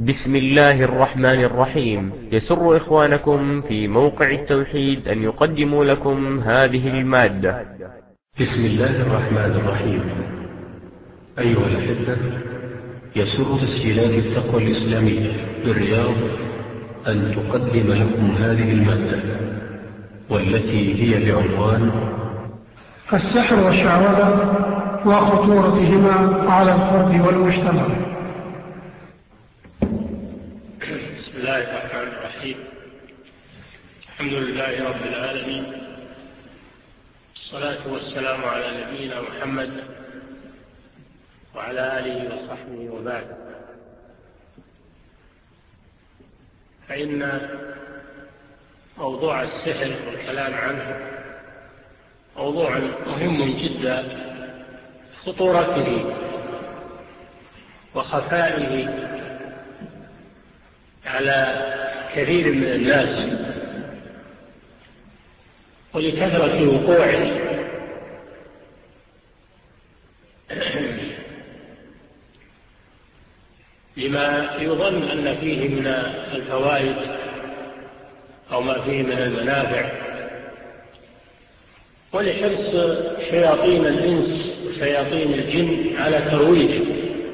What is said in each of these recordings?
بسم الله الرحمن الرحيم. يسر إخوانكم في موقع التوحيد أن يقدموا لكم هذه المادة. بسم الله الرحمن الرحيم. أيها الأحبة، يسر تسجيلات التقوى الإسلامية بالرياض أن تقدم لكم هذه المادة، والتي هي بعنوان السحر والشعوذة وخطورتهما على الفرد والمجتمع. بسم الله الرحمن الرحيم. الحمد لله رب العالمين، الصلاة والسلام على نبينا محمد وعلى آله وصحبه وبعد. فإن موضوع السحر والكلام عنه موضوع مهم جدا، خطورته وخفائه على كثير من الناس ولكثرة وقوعه. لما يظن أن فيه من الفوائد أو ما فيه من المنافع، ولحرص شياطين الإنس وشياطين الجن على ترويجه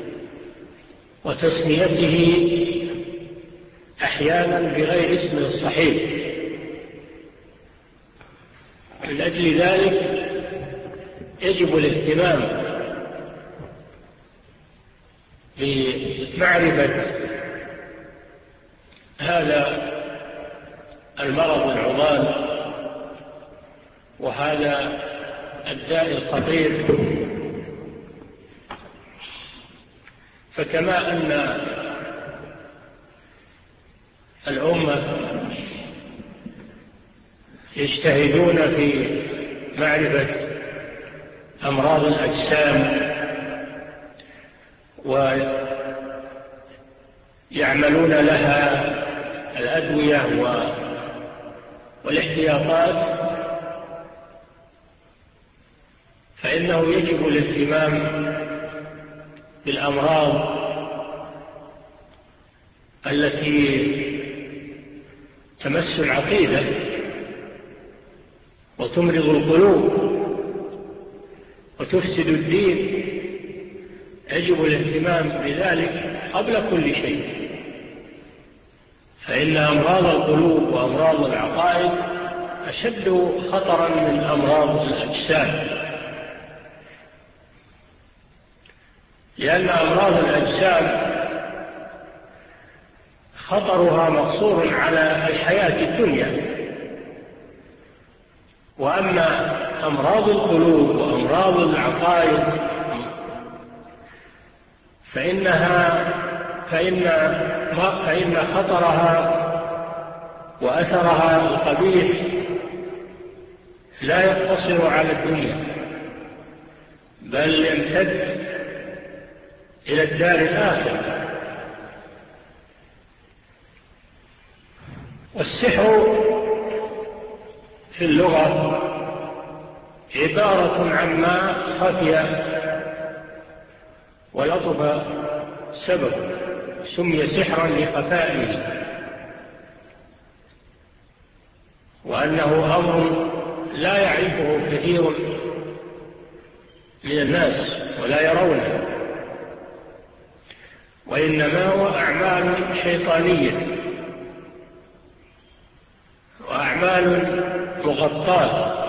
وتسميته أحيانا بغير اسمه الصحيح. من أجل ذلك يجب الاهتمام بمعرفة هذا المرض العضال وهذا الداء الخطير. فكما أن الأمة يجتهدون في معرفة أمراض الأجسام ويعملون لها الأدوية والاحتياطات، فإنه يجب الاهتمام بالأمراض التي تمس العقيدة وتمرض القلوب وتفسد الدين. يجب الاهتمام بذلك قبل كل شيء، فإن أمراض القلوب وأمراض العقائد أشد خطرا من أمراض الأجسام، لأن أمراض الأجسام خطرها مقصور على الحياة الدنيا، وأما أمراض القلوب وأمراض العقائد فإن خطرها وأثرها القبيح لا يقتصر على الدنيا، بل يمتد إلى الدار الآخرة. والسحر في اللغة عبارة عما خفي ولطف سبب، سمي سحرا لخفائه، وأنه أمر لا يعرفه كثير من الناس ولا يرونه، وإنما هو أعمال شيطانية وأعمال مغطاة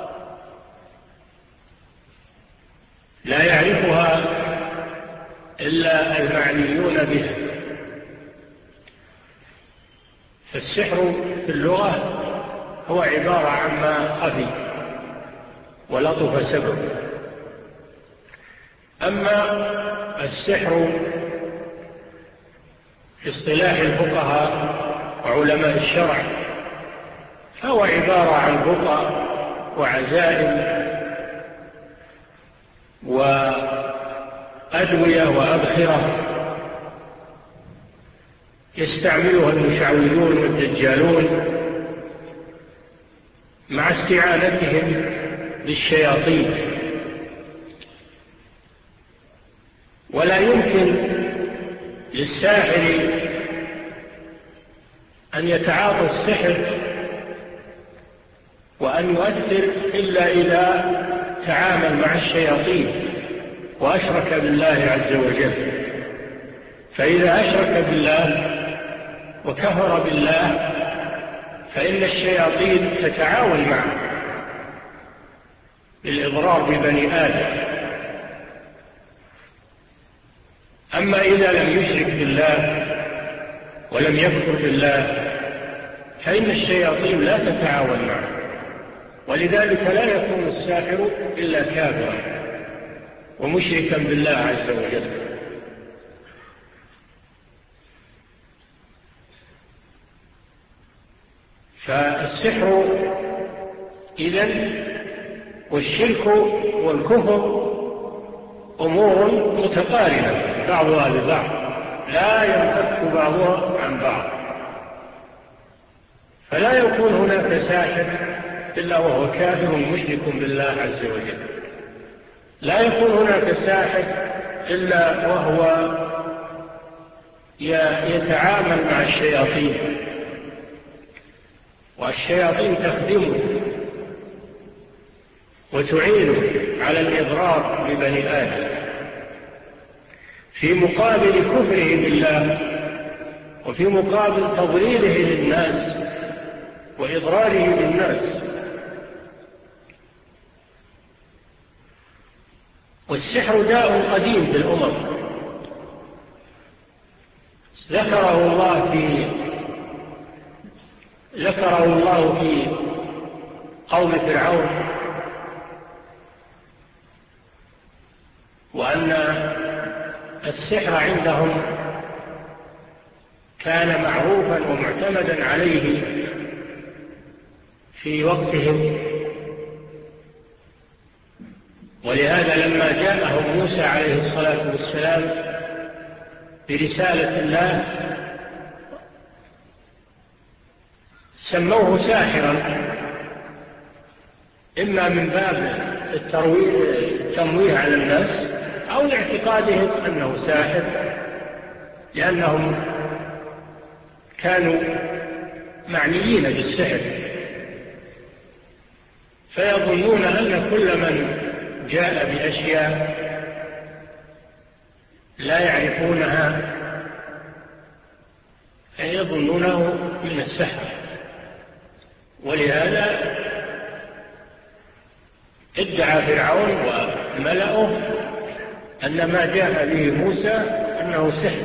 لا يعرفها إلا المعنيون بها. فالسحر في اللغة هو عبارة عما خفي ولطف سبب. أما السحر في اصطلاح الفقهاء وعلماء الشرع فهو عبارة عن رقى وعزائم وأدوية وأبخرة يستعملها المشعوذون والدجالون مع استعانتهم بالشياطين. ولا يمكن للساحر أن يتعاطى السحر وأن يؤثر إلا إذا تعامل مع الشياطين وأشرك بالله عز وجل. فإذا أشرك بالله وكفر بالله فإن الشياطين تتعاون معه للإضرار ببني آدم. أما إذا لم يشرك بالله ولم يكفر بالله فإن الشياطين لا تتعاون معه، ولذلك لا يكون الساحر إلا كافرا ومشركا بالله عز وجل. فالسحر إذن والشرك والكفر أمور متقارنة بعضها ببعض، لا ينفك بعضها عن بعض. فلا يكون هناك ساحر إلا وهو كافر مشرك بالله عز وجل، لا يكون هناك ساحر إلا وهو يتعامل مع الشياطين والشياطين تخدمه وتعينه على الإضرار ببني آدم في مقابل كفره بالله وفي مقابل تضليله للناس وإضراره بالناس. والسحر داء قديم في الأمم ذكره الله في قوم فرعون، وأن السحر عندهم كان معروفا ومعتمدا عليه في وقتهم. ولهذا لما جاءهم موسى عليه الصلاة والسلام برسالة الله سموه ساحرا، إما من باب التمويه على الناس أو لاعتقادهم أنه ساحر، لأنهم كانوا معنيين بالسحر، فيظنون أن كل من جاء بأشياء لا يعرفونها فيظنونه من السحر. ولهذا ادعى فرعون وملأه أن ما جاء به موسى أنه سحر.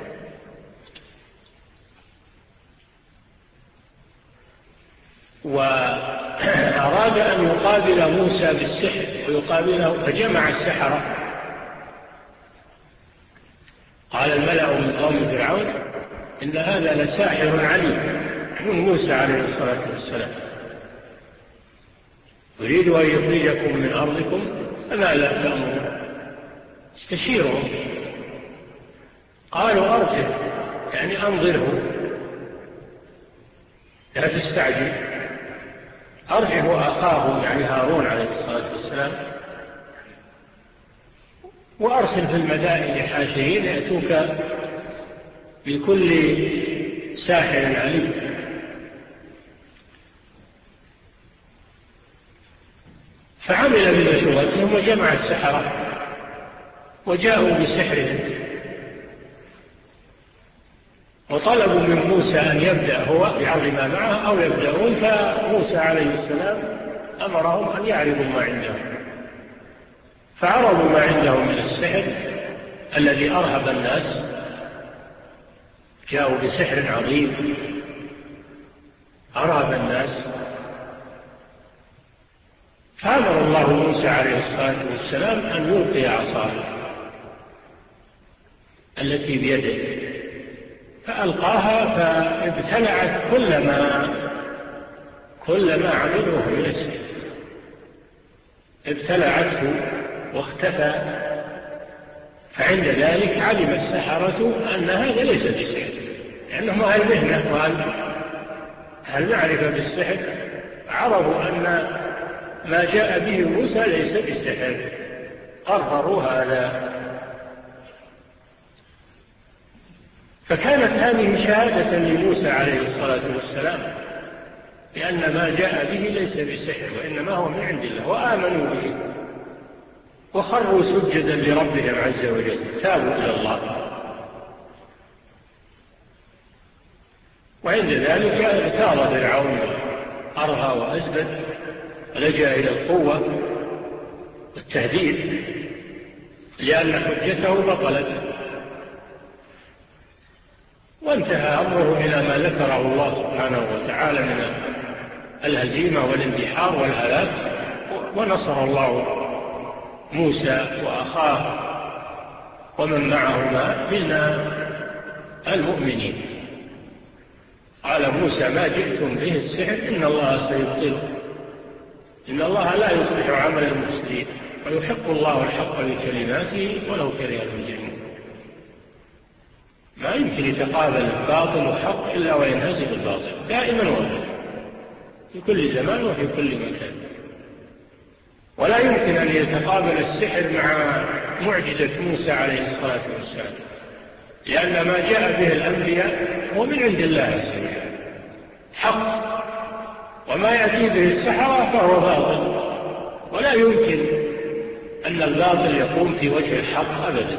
وأراد أن يقابل موسى بالسحر ويقابله، فجمع السحرة. قال الملأ من قوم فرعون إن هذا لساحر عليم، من موسى عليه الصلاة والسلام، يريد أن يخرجكم من أرضكم فما لا تأمرون. استشيرهم، قالوا أرجه، يعني أنظره لا تستعجل، أرجه أخاه يعني هارون عليه الصلاة والسلام، وأرسل في المدائن حاشرين يأتوك بكل ساحر عليم. فعمل بمشورتهم وجمع السحرة وجاءوا بسحرهم، وطلبوا من موسى أن يبدأ هو بعرض ما معه أو يبدأون، فموسى عليه السلام أمرهم أن يعرضوا ما عندهم، فعرضوا ما عندهم من السحر الذي أرهب الناس. جاءوا بسحر عظيم أرهب الناس، فأمر الله موسى عليه الصلاة والسلام أن يلقي عصاه التي بيده، فألقاها فابتلعت كل ما عملوه من السحر، ابتلعته واختفى. فعند ذلك علم السحرة أن هذا ليس بسحر، لأنهم أهل مهنة وأهل معرفة بالسحر، عرفوا أن ما جاء به موسى ليس بسحر، قرروا هذا. فكانت هذه شهادة لموسى عليه الصلاة والسلام لأن ما جاء به ليس بسحر وإنما هو من عند الله، وآمنوا به وخروا سجدا لربهم عز وجل، تابوا إلى الله. وعند ذلك اغتاظ فرعون أرغى وأزبد ولجأ إلى القوة والتهديد لأن حجته بطلت، وانتهى أمره إلى ما ذكره الله سبحانه وتعالى من الهزيمة والاندحار والهلاك، ونصر الله موسى وأخاه ومن معهما من المؤمنين. قال موسى: ما جئتم به السحر إن الله سيبطله، إن الله لا يصلح عمل المفسدين ويحق الله الحق بكلماته ولو كره المجرمون. ما يمكن يتقابل الباطل والحق إلا وينهزم الباطل دائما وابدا في كل زمان وفي كل مكان. ولا يمكن أن يتقابل السحر مع معجزة موسى عليه الصلاة والسلام، لأن ما جاء به الأنبياء هو من عند الله عز وجل حق، وما يأتي به السحرة فهو باطل، ولا يمكن أن الباطل يقوم في وجه الحق أبدا.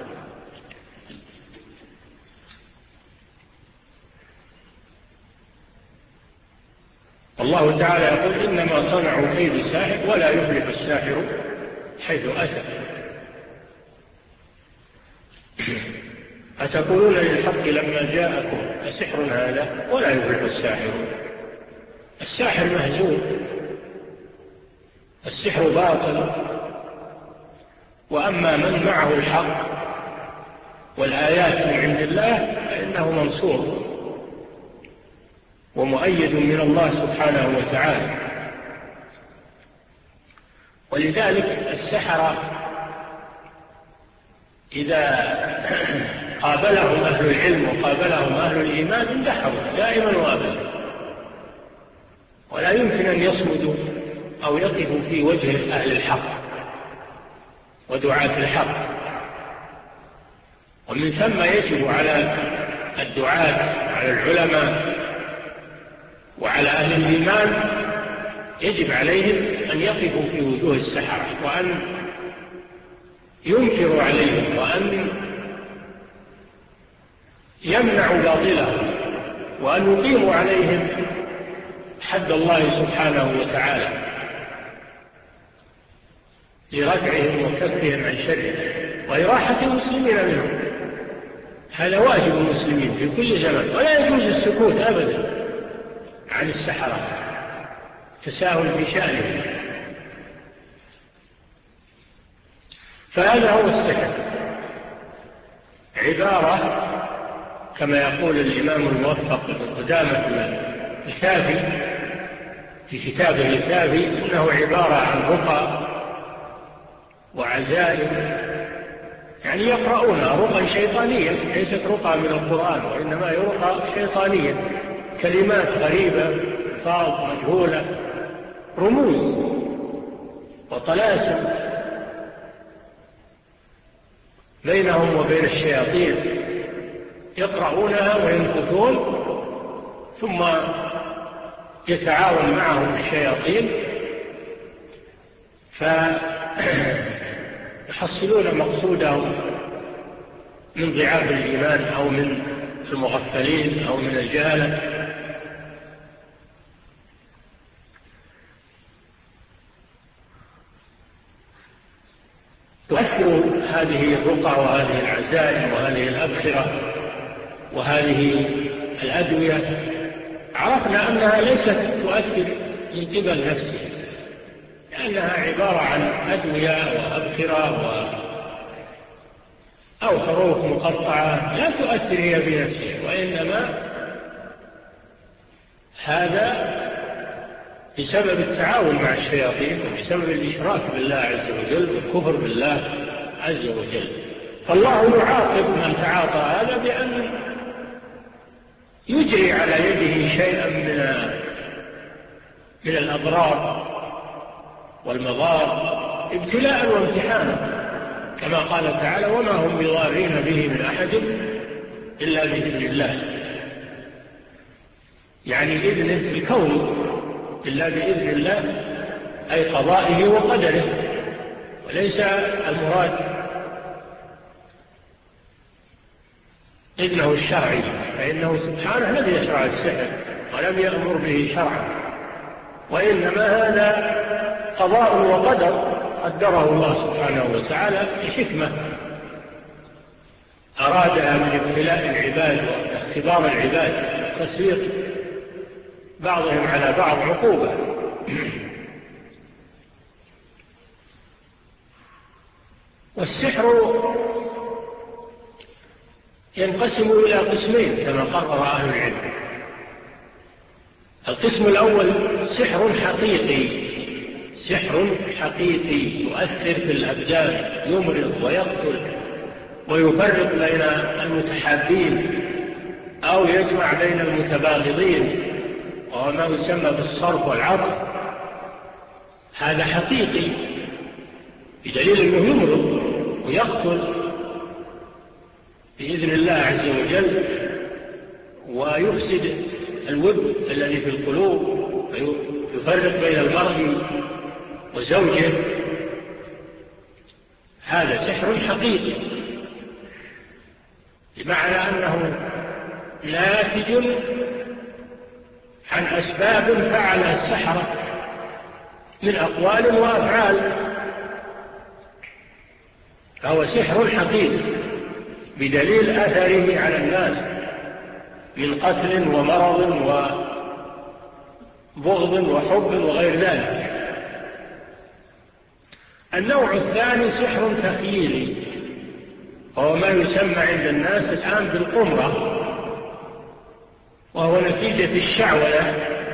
الله تعالى يقول: إنما صنعوا كيد ساحر ولا يفلح الساحر حيث أتى. أتقولون للحق لما جاءكم أسحر هذا ولا يفلح الساحر. الساحر مهزوم، السحر باطل، وأما من معه الحق والآيات من عند الله فإنه منصور ومؤيد من الله سبحانه وتعالى. ولذلك السحرة إذا قابلهم أهل العلم وقابلهم أهل الإيمان اندحروا دائما وأبدا، ولا يمكن أن يصمدوا أو يقفوا في وجه أهل الحق ودعاة الحق. ومن ثم يجب على الدعاة وعلى العلماء وعلى أهل الإيمان يجب عليهم أن يقفوا في وجوه السحرة وأن ينكروا عليهم وأن يمنعوا باطلهم وأن يقيموا عليهم حد الله سبحانه وتعالى لردعهم وكفهم عن شره وإراحة المسلمين منهم. هذا واجب المسلمين في كل زمان، ولا يجوز السكوت أبدا عن السحرة، تساهل في شأنه. فهذا هو السحر، عبارة كما يقول الإمام الموفق ابن قدامة الكافي في كتابه الكافي إنه عبارة عن رقى وعزائم، يعني يقرؤونها رقى شيطانية، ليست رقى من القرآن وإنما رقى شيطانية، كلمات غريبة، ألفاظ مجهولة، رموز وطلاسم بينهم وبين الشياطين، يقرؤونها وينكثون، ثم يتعاون معهم الشياطين فيحصلون مقصودهم من ضعاف الإيمان أو من المغفلين أو من الجهلة. تؤثر هذه الرقى وهذه العزائم وهذه الأبخرة وهذه الأدوية، عرفنا أنها ليست تؤثر من قبل نفسها، لأنها عبارة عن أدوية وأبخرة أو حروف مقطعة لا تؤثر هي بنفسها، وإنما هذا بسبب التعاون مع الشياطين وبسبب الإشراك بالله عز وجل والكفر بالله عز وجل. فالله يعاقب من تعاطى هذا بأن يجري على يده شيئا من الأضرار والمضار ابتلاء وامتحانا، كما قال تعالى: وما هم بضارين به من أحد إلا بإذن الله، يعني إذنه في الكون إلا بإذن الله، أي قضائه وقدره، وليس المراد إذنه الشرعي، فإنه سبحانه لم يشرع السحر ولم يأمر به شرعا، وإنما هذا قضاء وقدر قدره الله سبحانه وتعالى بحكمة أرادها من ابتلاء العباد واختبار العباد، تسليط بعضهم على بعض عقوبة. والسحر ينقسم إلى قسمين كما قرر أهل العلم. القسم الأول سحر حقيقي، سحر حقيقي يؤثر في الأبدان، يمرض ويقتل ويفرق بين المتحابين أو يجمع بين المتباغضين، وهو ما يسمى بالصرف والعطف. هذا حقيقي بدليل أنه يمرض ويقتل بإذن الله عز وجل، ويفسد الود الذي في القلوب، ويفرق بين المرء وزوجه. هذا سحر حقيقي، بمعنى أنه ناتج عن أسباب فعلها السحرة من أقوال وأفعال، فهو سحر حقيقي بدليل أثره على الناس من قتل ومرض وبغض وحب وغير ذلك. النوع الثاني سحر تخييلي، وهو ما يسمى عند الناس الآن بالقمرة، وهو نتيجة الشعوذة،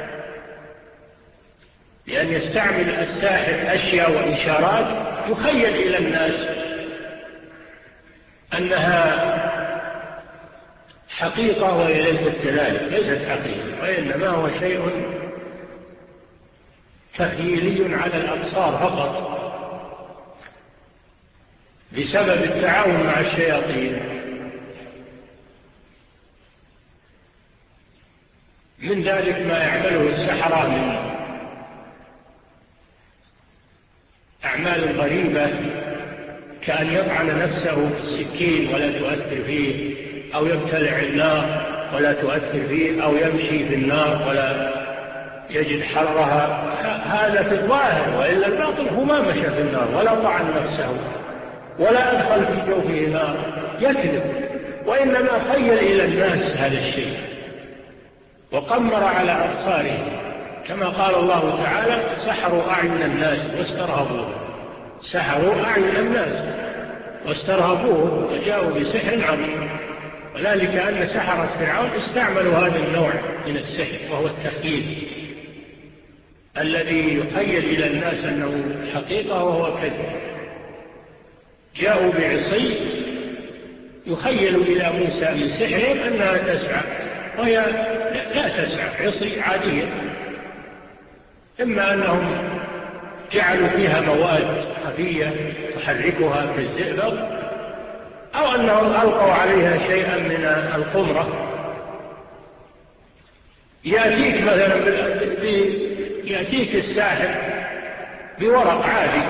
لأن يستعمل الساحر أشياء وإشارات يخيل إلى الناس أنها حقيقة وهي ليست كذلك، ليست حقيقة، وإنما هو شيء تخيلي على الأبصار فقط بسبب التعاون مع الشياطين. من ذلك ما يعمله السحرة من أعمال غريبة، كأن يطعن نفسه بالسكين ولا تؤثر فيه، أو يبتلع النار ولا تؤثر فيه، أو يمشي في النار ولا يجد حرها. هذا في الظاهر، وإلا الباطن هو ما مشى في النار ولا طعن نفسه ولا أدخل في جوفه نار، يكذب، وإنما خيل إلى الناس هذا الشيء وقمر على أبصارهم، كما قال الله تعالى: سحروا أعين الناس واسترهبوه. سحروا أعين الناس واسترهبوه وجاءوا بسحر عظيم. وذلك أن سحرة فرعون استعملوا هذا النوع من السحر، وهو التخييل الذي يخيل إلى الناس أنه حقيقة وهو كذب. جاءوا بعصي يخيل إلى موسى من سحرهم أنها تسعى، وهي لا تسعى، عصي عادية. إما أنهم جعلوا فيها مواد خفية تحركها في الزئبق، أو أنهم ألقوا عليها شيئا من القمرة. يأتيك مثلا يأتيك الساحر بورق عادي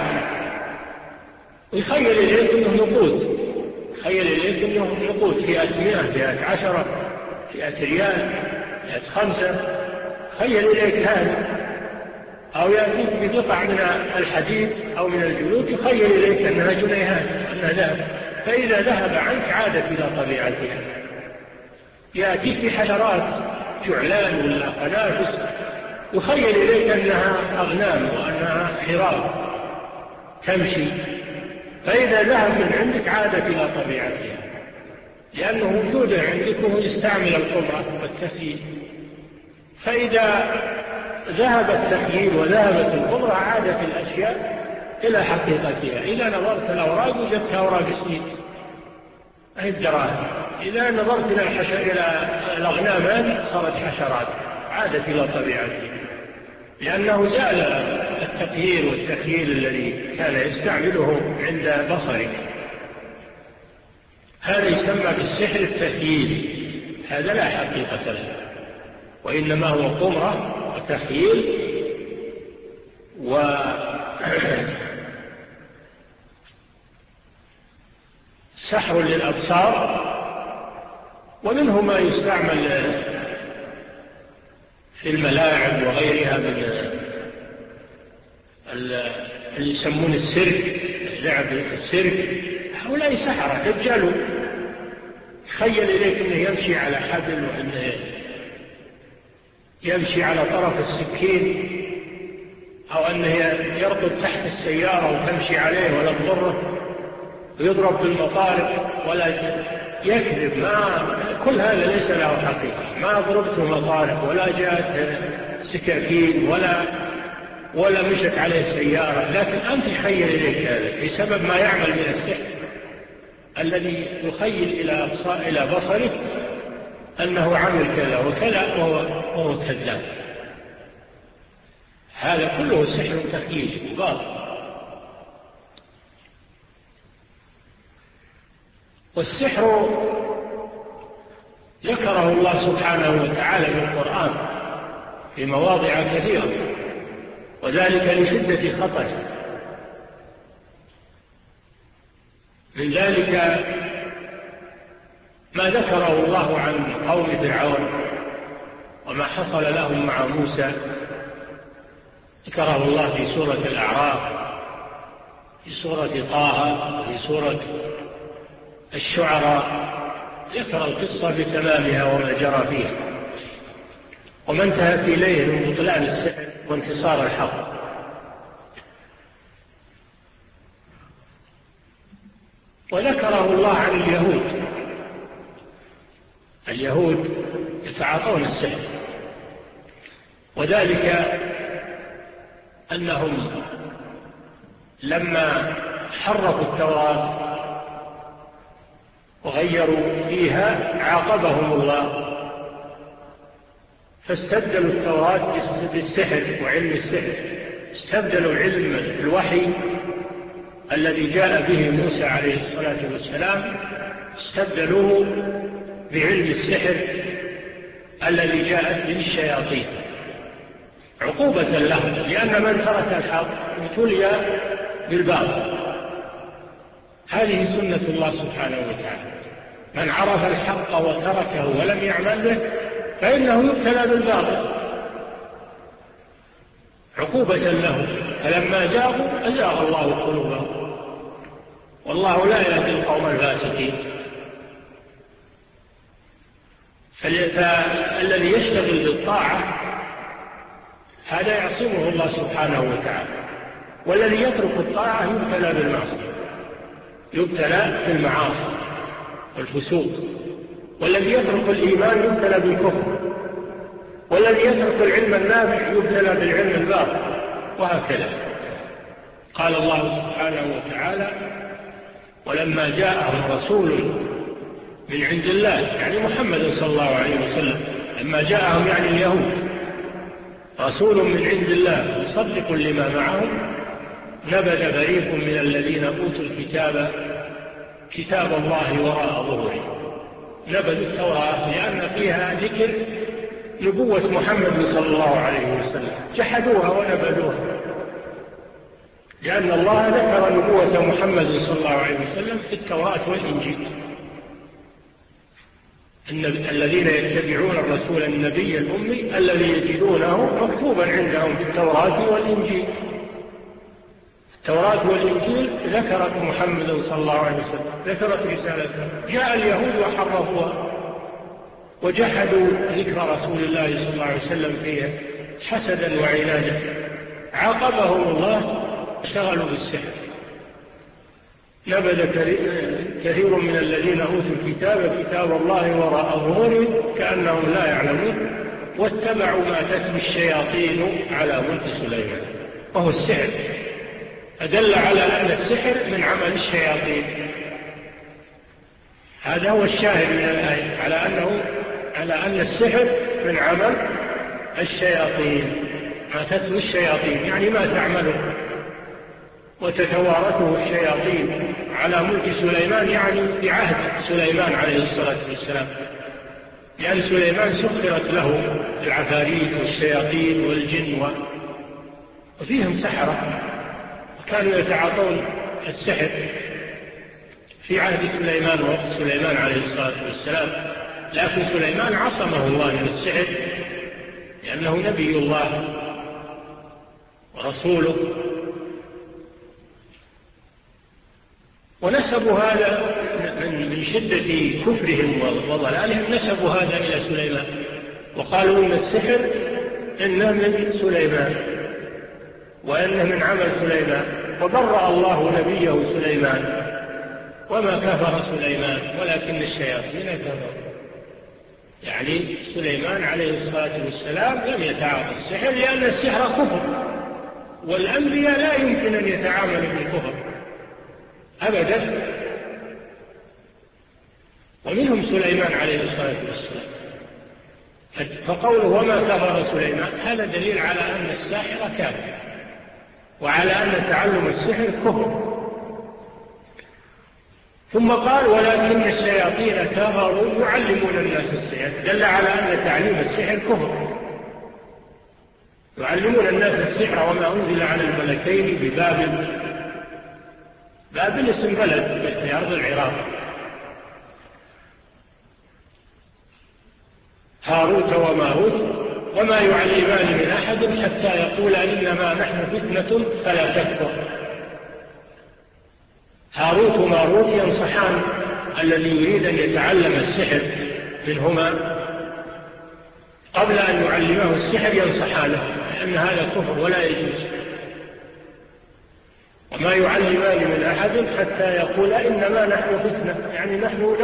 ويخيل إليك أنه نقود، يخيل إليك أنه نقود، فئة 100، فئة 10، فئة ريال، فئة 5، خيل إليك هذا. أو يأتيك بقطع من الحديد أو من الجلود يخيل إليك أنها جنيهات، أنها ذهب، فإذا ذهب عنك عادت إلى طبيعتها. يأتيك بحشرات جعلان ولا قنافس يخيل إليك أنها أغنام وأنها حراب تمشي، فإذا ذهب من عندك عادت إلى طبيعتها، لأنه وجوده عندك وهو يستعمل القمرة والتخييل. فإذا ذهب التخييل وذهبت القمرة عادت الأشياء إلى حقيقتها. إذا نظرت الأوراق وجدتها أوراق سنيد أي الدراهم، إذا نظرت إلى الأغنام صارت حشرات، عادت إلى طبيعتها، لأنه زال التقيير والتخييل الذي كان يستعمله عند بصرك. هذا يسمى بالسحر التخييل، هذا لا حقيقة له، وإنما هو قمرة وتخييل وسحر للأبصار. ومنه ما يستعمل في الملاعب وغيرها من اللي يسمون السيرك، لعب السيرك. هؤلاء سحرة دجالون، تخيل إليك أنه يمشي على حبل، وأنه يمشي على طرف السكين، أو أنه يرقد تحت السيارة وتمشي عليه ولا تضره، ويضرب بالمطارق ولا يكذب. كل هذا ليس له حقيقة. ما ضربته مطارق ولا جاءت سكاكين ولا مشت عليه سيارة، لكن أنت تخيل إليك هذا بسبب ما يعمل من السحر الذي يخيل إلى بصره أنه عمل كذا وكذا وهو كذاب. هذا كله سحر تخييلي باطل. والسحر ذكره الله سبحانه وتعالى في القرآن في مواضع كثيرة، وذلك لشدة خطره. من ذلك ما ذكره الله عن قوم فرعون وما حصل لهم مع موسى، ذكره الله في سورة الأعراف، في سورة طه، في سورة الشعراء، ذكر القصة بتمامها وما جرى فيها وما انتهت إليه من بطلان السحر وانتصار الحق. وذكره الله عن اليهود يتعاطون السحر، وذلك أنهم لما حرفوا التوراة وغيروا فيها عاقبهم الله، فاستبدلوا التوراة بالسحر وعلم السحر، استبدلوا علم الوحي الذي جاء به موسى عليه الصلاة والسلام، استبدلوه بعلم السحر الذي جاءت به الشياطين عقوبة لهم، لأن من ترك الحق ابتلي بالباطل. هذه سنة الله سبحانه وتعالى، من عرف الحق وتركه ولم يعمل به فإنه يبتلى بالباطل عقوبة له. فلما جاءوا أزاغ الله قلوبهم، والله لا يهدي القوم الفاسقين. فالذي يشتغل بالطاعة هذا يعصمه الله سبحانه وتعالى، والذي يترك الطاعة يبتلى بالمعصية، يبتلى بالمعاصي والفسوق، والذي يترك الإيمان يبتلى بالكفر، والذي يترك العلم النافع يبتلى بالعلم الباطل، وهكذا. قال الله سبحانه وتعالى: ولما جاءهم رسول من عند الله، يعني محمد صلى الله عليه وسلم، لما جاءهم يعني اليهود رسول من عند الله مصدق لما معهم، نبذ فريق من الذين أوتوا الكتاب كتاب الله وراء ظهورهم. نبذوا التوراة لأن فيها ذكر نبوة محمد صلى الله عليه وسلم، جحدوها ونبذوها، لأن الله ذكر نبوة محمد صلى الله عليه وسلم في التوراة والإنجيل. الذين يتبعون الرسول النبي الأمي الذي يجدونه مكتوبا عندهم في التوراة والإنجيل. التوراة والإنجيل ذكرت محمد صلى الله عليه وسلم، ذكرت رسالته. جاء اليهود وحرفوها وجحدوا ذكر رسول الله صلى الله عليه وسلم فيها حسدا وعنادا، عاقبهم الله، اشتغلوا بالسحر. نبذ كثير من الذين أوتوا الكتاب كتاب الله وراء ظهورهم كأنهم لا يعلمون، واتبعوا ما تتلو الشياطين على ملك سليمان، وهو السحر. أدل على أن السحر من عمل الشياطين. هذا هو الشاهد من الآية، على أن السحر من عمل الشياطين، ما تتلو الشياطين يعني ما تعمله. وتتوارثه الشياطين على ملك سليمان، يعني في عهد سليمان عليه الصلاة والسلام، لأن سليمان سخرت له العفاريت والشياطين والجن وفيهم سحرة، وكانوا يتعاطون السحر في عهد سليمان ووقت سليمان عليه الصلاة والسلام. لكن سليمان عصمه الله من السحر لأنه نبي الله ورسوله. ونسبوا هذا من شدة كفرهم وضلالهم، نسبوا هذا إلى سليمان وقالوا إن السحر إنه من سليمان وإنه من عمل سليمان، وبرأ الله نبيه سليمان وما كفر سليمان ولكن الشياطين كفروا. يعني سليمان عليه الصلاة والسلام لم يتعاطى السحر لأن السحر كفر، والأنبياء لا يمكن أن يتعاملوا بالكفر أبدا. ومنهم سليمان عليه الصلاة والسلام. فقوله وما كفر سليمان هذا دليل على أن الساحر كافر وعلى أن تعلم السحر كفر. ثم قال ولكن الشياطين كفروا يعلمون الناس السحر، دل على أن تعليم السحر كفر. يعلمون الناس السحر وما أنزل على الملكين ببابل. بابل اسم بلد في أرض العراق. هاروت وماروت وما يعلمان من أحد حتى يقول إنما نحن فتنة فلا تكفر. هاروت وماروت ينصحان الذي يريد أن يتعلم السحر منهما قبل أن يعلمه السحر ينصحانه لأن هذا كفر ولا يجوز. وما يعلمان من أحد حتى يقول إنما نحن فتنة، يعني نحن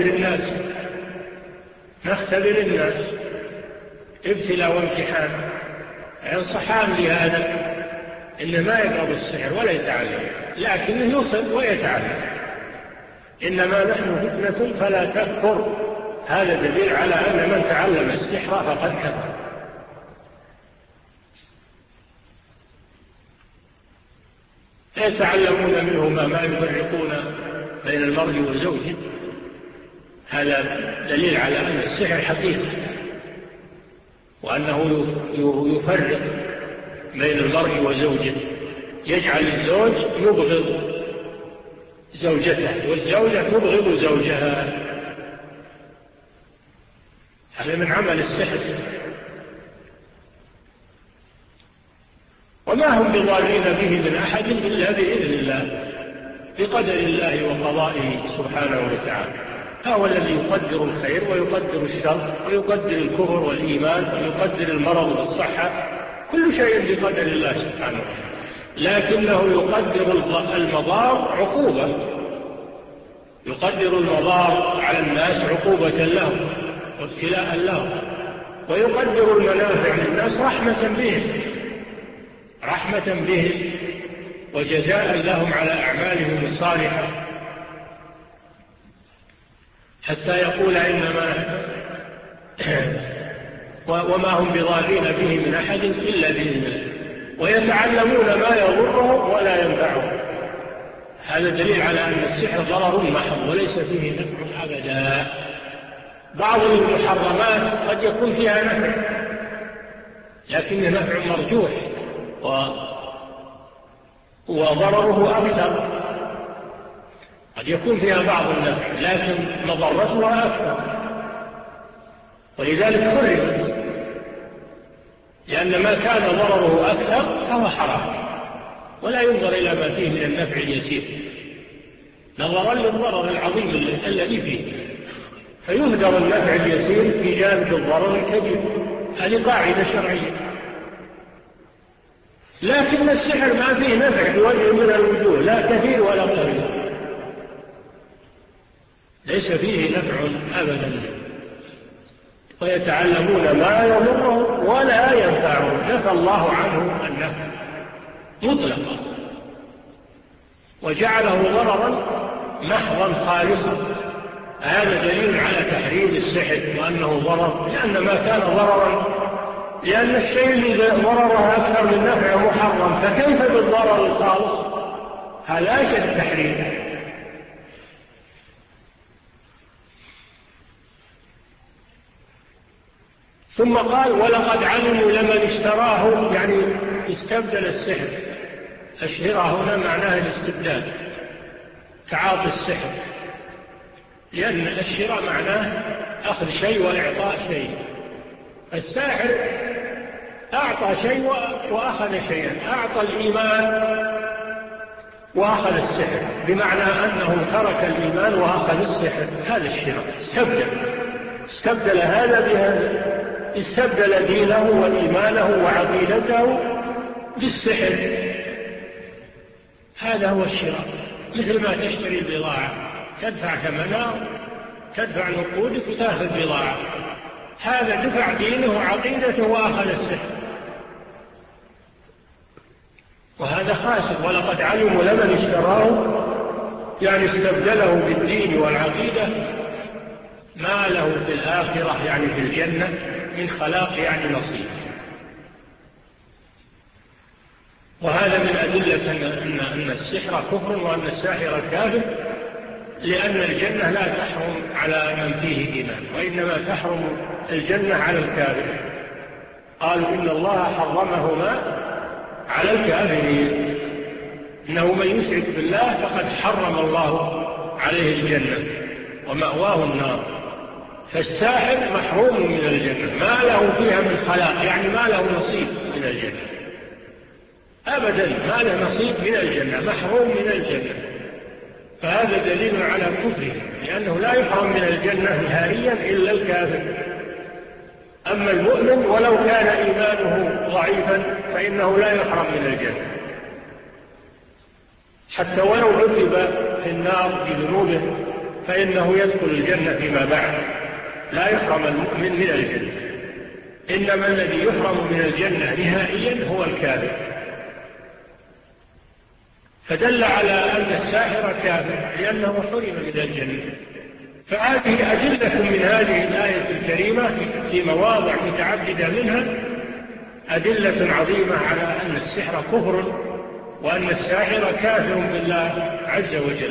نختبر الناس ابتلاء وامتحان. ينصحان لهذا إن ما يقرب السحر ولا يتعلم، لكنه يصل ويتعلم. إنما نحن فتنة فلا تكفر، هذا دليل على أن من تعلم السحر فقد كفر. يتعلمون منهما ما يفرقون بين المرء وزوجه، هذا دليل على أن السحر حقيقة وأنه يفرق بين المرء وزوجه، يجعل الزوج يبغض زوجته والزوجة تبغض زوجها. هذا من عمل السحر. وما هم بضارين به من أحد إلا بإذن الله، بقدر الله وقضائه سبحانه وتعالى. هو الذي يقدر الخير ويقدر الشر ويقدر الكفر والإيمان ويقدر المرض والصحة، كل شيء بقدر الله سبحانه وتعالى. لكنه يقدر المضار عقوبة، يقدر المضار على الناس عقوبة لهم وابتلاء لهم، ويقدر المنافع للناس رحمة بهم وجزاء لهم على أعمالهم الصالحة، حتى يقول إنما وما هم بضارين به من أحد إلا بإذن الله، ويتعلمون ما يضرهم ولا ينفعهم. هذا دليل على أن السحر ضرر محض وليس فيه نفع أبدا. بعض المحرمات قد يكون فيها نفع لكن نفع مرجوح وضرره أكثر. قد يكون فيها بعض النفع لكن مضرتها أكثر، ولذلك حرمت، لأن ما كان ضرره أكثر فهو حرام، ولا ينظر إلى ما فيه من النفع اليسير نظرا للضرر العظيم الذي فيه، فيهدر النفع اليسير في جانب الضرر الكبير. هذه قاعدة شرعية. لكن السحر ما فيه نفع بوجه من الوجوه، لا كثير ولا قليل، ليس فيه نفع أبدا. ويتعلمون ما يضرهم ولا ينفعهم، نفى الله عنه النفع مطلقا وجعله ضررا محضا خالصا. هذا دليل على تحريم السحر وأنه ضرر، لأن ما كان ضررا، لأن الشيء اللي ضررها أكثر من نفع محرم، فكيف بالضرر الخالص؟ هذا أشد تحريم. ثم قال ولقد علموا لمن اشتراه، يعني استبدل السحر. الشراء هنا معناها الاستبدال، تعاطي السحر، لأن الشراء معناه أخذ شيء وإعطاء شيء. الساحر أعطى شيء وأخذ شيئا، أعطى الإيمان وأخذ السحر، بمعنى أنه ترك الإيمان وأخذ السحر. هذا الشراء استبدل هذا بهذا، استبدل دينه وإيمانه وعقيدته بالسحر. هذا هو الشراء، مثل ما تشتري البضاعة، تدفع ثمنها، تدفع نقودك وتأخذ بضاعة. هذا دفع دينه وعقيدته وأخذ السحر، وهذا خاسر. ولقد علموا لمن اشتراه، يعني استبدله بالدين والعقيدة، ما له في الآخرة يعني في الجنة من خلاق يعني نصيب. وهذا من أدلة أن السحر كفر وأن الساحر كافر، لأن الجنة لا تحرم على من فيه إيمان، وإنما تحرم الجنة على الكافر. قالوا إن الله حرمهما على الكافرين، إنه من يشرك بالله فقد حرم الله عليه الجنة ومأواه النار. فالساحر محروم من الجنة، ما له فيها من خلاق، يعني ما له نصيب من الجنة أبدا، ما له نصيب من الجنة، محروم من الجنة. فهذا دليل على كفره، لأنه لا يحرم من الجنة نهائيا إلا الكافر. أما المؤمن ولو كان إيمانه ضعيفا فإنه لا يحرم من الجنة، حتى ولو عذب في النار بذنوبه فإنه يدخل الجنة فيما بعد، لا يحرم المؤمن من الجنة. إنما الذي يحرم من الجنة نهائيا هو الكافر. فدل على أن الساحر كافر لأنه حرم من الجنة. فهذه أدلة من هذه الآية الكريمة في مواضع متعددة منها، أدلة عظيمة على أن السحر كفر وأن الساحر كافر بالله عز وجل.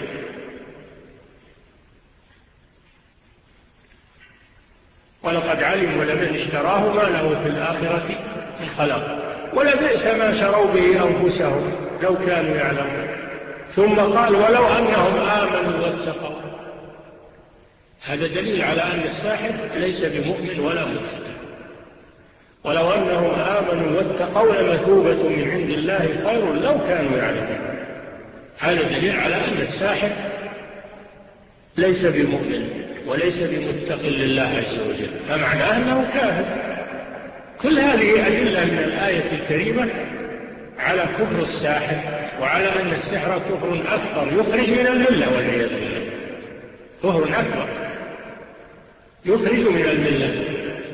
ولقد علموا لمن اشتراه ما له في الآخرة من خلاق ولبئس ما شروا به أنفسهم لو كانوا يعلمون. ثم قال ولو أنهم آمنوا واتقوا. هذا دليل على أن الساحر ليس بمؤمن ولا متقي. ولو أنهم آمنوا واتقوا لمثوبة من عند الله خير لو كانوا يعلمون. هذا دليل على أن الساحر ليس بمؤمن وليس بمتق لله عز وجل، فمعناه أنه كافر. كل هذه أدلة من الآية الكريمة على كفر الساحر وعلى أن السحر كفر أكبر يخرج من الملة والعياذ بالله، كفر أكبر يخرج من الملة.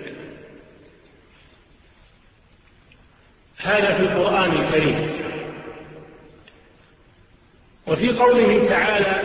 هذا في القرآن الكريم. وفي قوله تعالى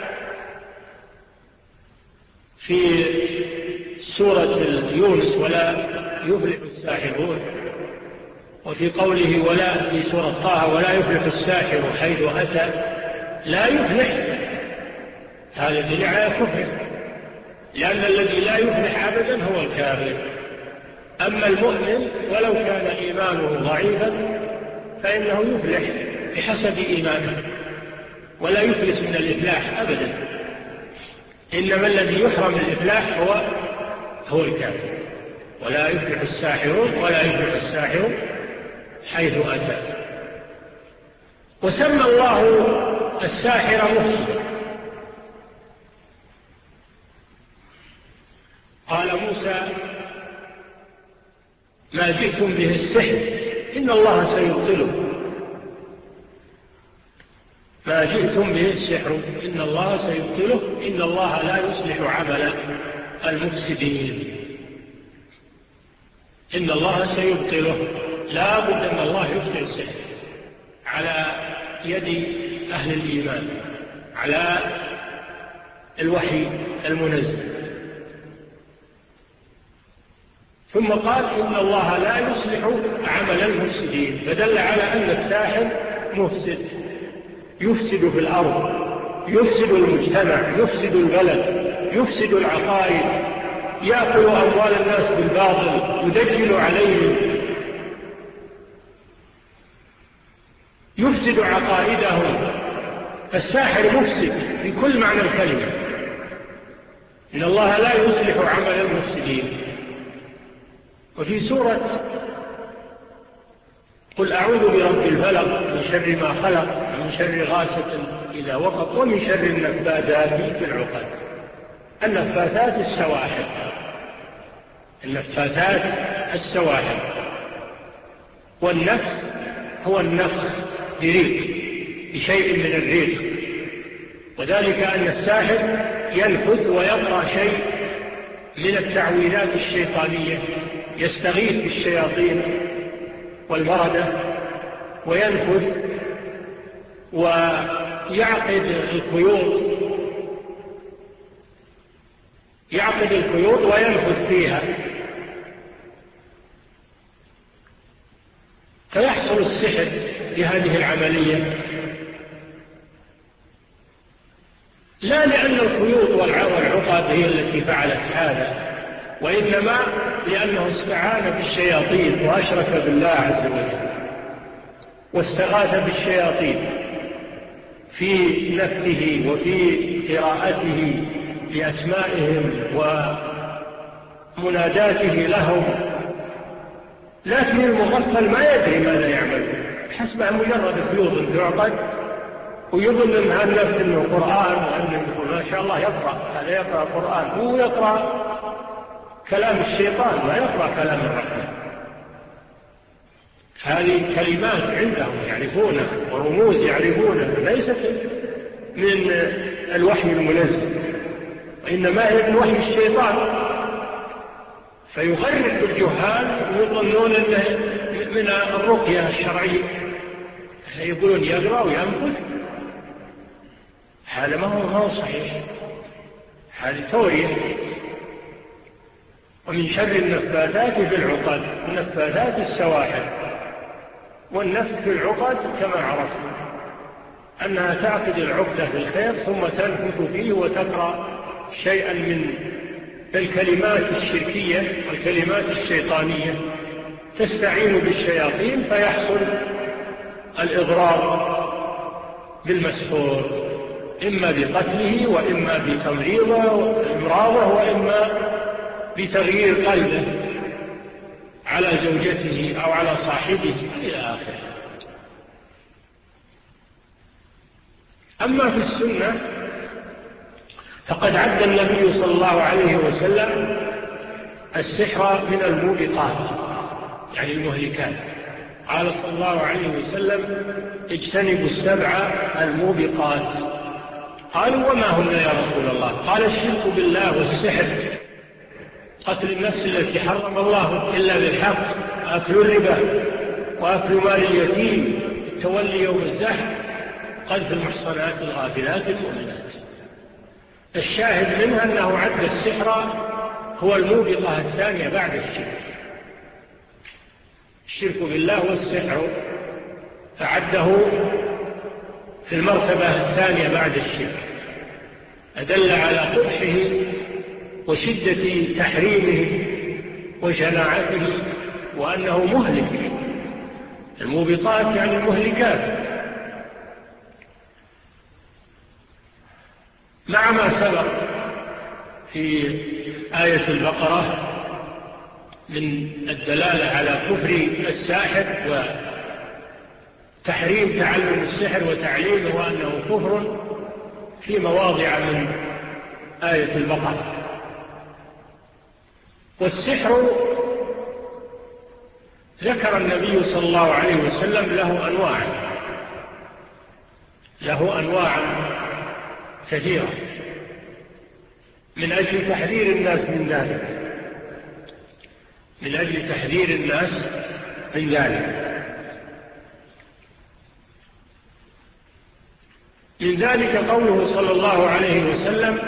في سورة يونس ولا يفلح الساحرون، وفي قوله ولا في سورة طه ولا يفلح الساحر حيث أتى لا يفلح، هذا دليل على كفره، لأن الذي لا يفلح أبدا هو الكافر. أما المؤمن ولو كان إيمانه ضعيفا فإنه يفلح بحسب إيمانه ولا يفلس من الإفلاح أبدا. إنما الذي يحرم الإفلاح هو الكافر. ولا يفلح الساحرون ولا يفلح الساحر حيث أتى. وسمى الله الساحر مفسدا. قال موسى ما جئتم به السحر إن الله سيبطله. ما جئتم به السحر إن الله سيبطله إن الله لا يصلح عمل المفسدين. إن الله سيبطله، لا بد أن الله يبطل السحر على يد أهل الإيمان على الوحي المنزل. ثم قال إن الله لا يصلح عمل المفسدين، فدل على أن الساحر مفسد يفسد في الأرض، يفسد المجتمع، يفسد البلد، يفسد العقائد، يأكل أموال الناس بالباطل، يدجل عليهم، يفسد عقائدهم. الساحر مفسد في كل معنى الكلمة، إن الله لا يصلح عمل المفسدين. وفي سورة قل أعوذ برب الفلق من شر ما خلق ومن شر غاسق إذا وقب ومن شر النفاثات في العقد. النفاثات السواحل، النفاثات السواحل. والنفس هو النفخ بشيء من الريق، وذلك أن الساحر ينفث ويقرأ شيء من التعويذات الشيطانية، يستغيث بالشياطين والمردة وينفث ويعقد الخيوط وينفث فيها، فيحصل السحر بهذه العملية، لا لأن الخيوط والعقد هي التي فعلت هذا، وإنما لأنه استعان بالشياطين وأشرك بالله عز وجل، واستغاث بالشياطين في نفسه وفي قراءته لأسمائهم ومناداته لهم، لكن المغفل ما يدري ماذا يعمل، حسب مجرد خيوط تعقد ويظن أنها النفس أنه قرآن، وأنه ما شاء الله يقرأ، هذا يقرأ قرآن، هو يقرأ كلام الشيطان، ما يقرأ كلام الرحمن. هذه كلمات عندهم يعرفونها ورموز يعرفونها، ليست من الوحي المنزل، وإنما هي من وحي الشيطان، فيغرق الجهال ويظنون أنه من الرقية الشرعية، يقولون يقرأ وينفذ، هذا ما هو صحيح، هذه تورية. ومن شر النفاثات في العقد، النفاثات السواحل. والنفث في العقد كما عرفتم أنها تعقد العقدة في الخير ثم تنفث فيه وتقرأ شيئا من الكلمات الشركية والكلمات الشيطانية، تستعين بالشياطين فيحصل الإضرار بالمسحور، إما بقتله وإما بتمراضه وإما بتغيير قلبه على زوجته أو على صاحبه إلى آخره. أما في السنة فقد عد النبي صلى الله عليه وسلم السحر من الموبقات، يعني المهلكات. قال صلى الله عليه وسلم اجتنبوا السبع الموبقات. قالوا وما هن يا رسول الله؟ قال الشرك بالله والسحر، قتل النفس التي حرم الله إلا بالحق، وأكل الربا، وأكل مال اليتيم، التولي يوم الزحف، قذف المحصنات الغافلات المؤمنات. الشاهد منها أنه عد السحر هو الموبقة الثانية بعد الشرك، الشرك بالله والسحر فعده في المرتبة الثانية بعد الشرك، أدل على قبحه وشدة تحريمه وشناعته وأنه مهلك. الموبقات يعني المهلكات، مع ما سبق في آية البقرة من الدلالة على كفر الساحر وتحريم تعلم السحر وتعليمه وأنه كفر في مواضع من آية البقرة. والسحر ذكر النبي صلى الله عليه وسلم له أنواع كثيرة من أجل تحذير الناس من ذلك، من ذلك قوله صلى الله عليه وسلم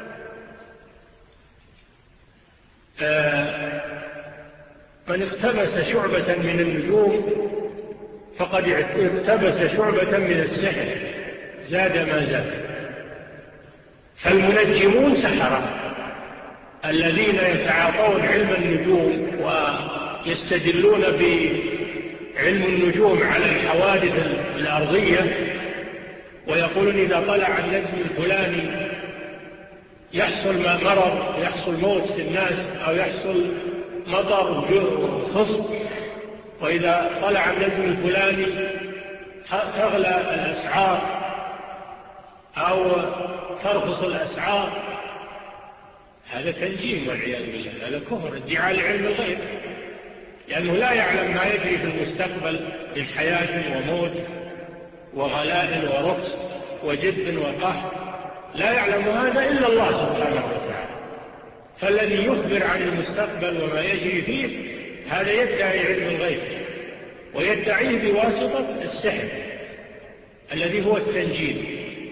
من اقتبس شعبة من النجوم فقد اقتبس شعبة من السحر، زاد ما زاد. فالمنجمون سحرة الذين يتعاطون علم النجوم ويستدلون بعلم النجوم على الحوادث الأرضية، ويقولون إذا طلع النجم الفلاني يحصل مرض، يحصل موت في الناس، أو يحصل مطر وخصب، وإذا طلع النجم الفلاني تغلى الأسعار أو ترخص الأسعار. هذا تنجيم والعياذ بالله، هذا كفر، ادعاء لعلم الغيب، لأنه لا يعلم ما يجري في المستقبل من حياة وموت وغلاء ورخص وجد وقحط، لا يعلم هذا إلا الله سبحانه وتعالى. فالذي يخبر عن المستقبل وما يجري فيه هذا يدعي علم الغيب، ويدعيه بواسطة السحر الذي هو التنجيم.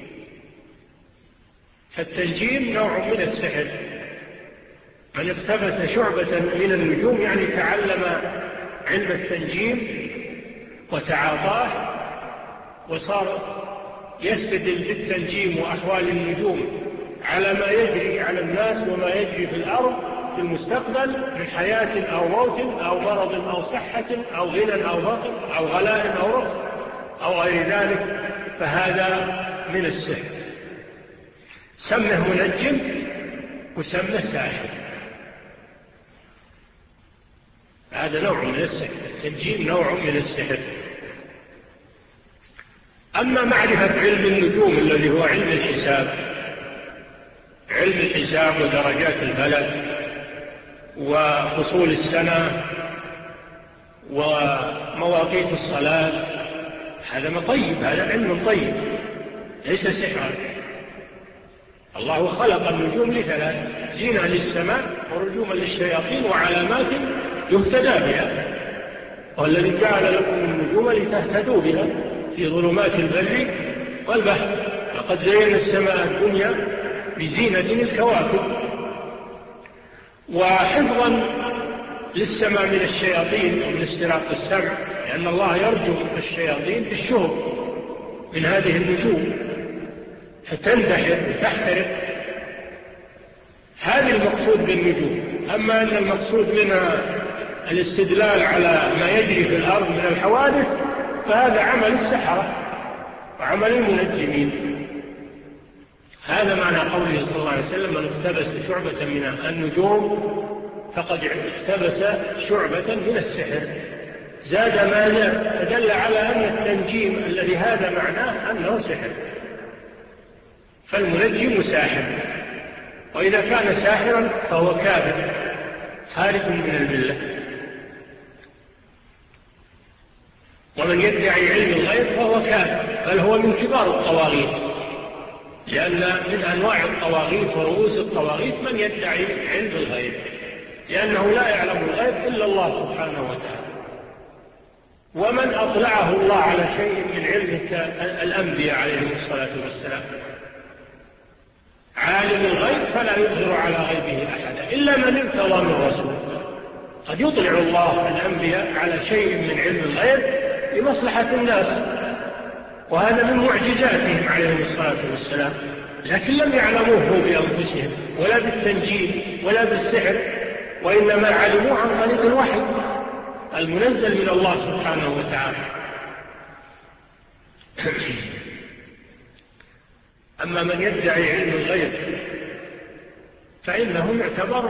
فالتنجيم نوع من السحر. من اقتبس شعبة من النجوم يعني تعلم علم التنجيم وتعاطاه، وصار يستدل بالتنجيم وأحوال النجوم على ما يجري على الناس وما يجري في الأرض في المستقبل من حياة أو موت أو مرض أو صحة أو غنى أو فقر أو غلاء أو رخص أو غير ذلك، فهذا من السحر. سمه منجم وسمه ساحر، هذا نوع من السحر. التنجيم نوع من السحر. أما معرفة علم النجوم الذي هو علم الحساب، علم الحساب ودرجات الفلك وفصول السنة ومواقيت الصلاة، هذا مطيب، هذا علم طيب ليس سحرا. الله خلق النجوم لثلاث: زينة للسماء ورجوما للشياطين وعلامات يهتدى بها، والذي جعل لكم النجوم لتهتدوا بها في ظلمات البر والبحر. لقد زينا السماء الدنيا بزينة الكواكب. وحفظا للسماء من الشياطين ومن استراق السمع، لأن الله يرجم الشياطين بالشهب من هذه النجوم فتندحر وتحترق. هذا المقصود بالنجوم. أما أن المقصود منها الاستدلال على ما يجري في الأرض من الحوادث فهذا عمل السحرة وعمل المنجمين. هذا معنى قوله صلى الله عليه وسلم: من اقتبس شعبة من النجوم فقد اقتبس شعبة من السحر. زاد ما زاد، فدل على أن التنجيم الذي هذا معناه أنه سحر. فالمنجم ساحر، وإذا كان ساحرا فهو كافر خارج من الملة. ومن يدعي علم الغيب فهو كافر، بل هو من كبار الطواغيت، لأن من أنواع الطواغيت ورؤوس الطواغيت من يدعي علم الغيب، لأنه لا يعلم الغيب إلا الله سبحانه وتعالى. ومن أطلعه الله على شيء من علم الأنبياء عليهم الصلاة والسلام. عالم الغيب فلا يظهر على غيبه أحدا إلا من ارتضى من رسول. قد يطلع الله الأنبياء على شيء من علم الغيب لمصلحة الناس، وهذا من معجزاتهم عليهم الصلاة والسلام، لكن لم يعلموه بأنفسهم ولا بالتنجيم ولا بالسحر، وإنما علموه عن طريق الوحي المنزل من الله سبحانه وتعالى. أما من يدعي علم الغيب فإنه يعتبر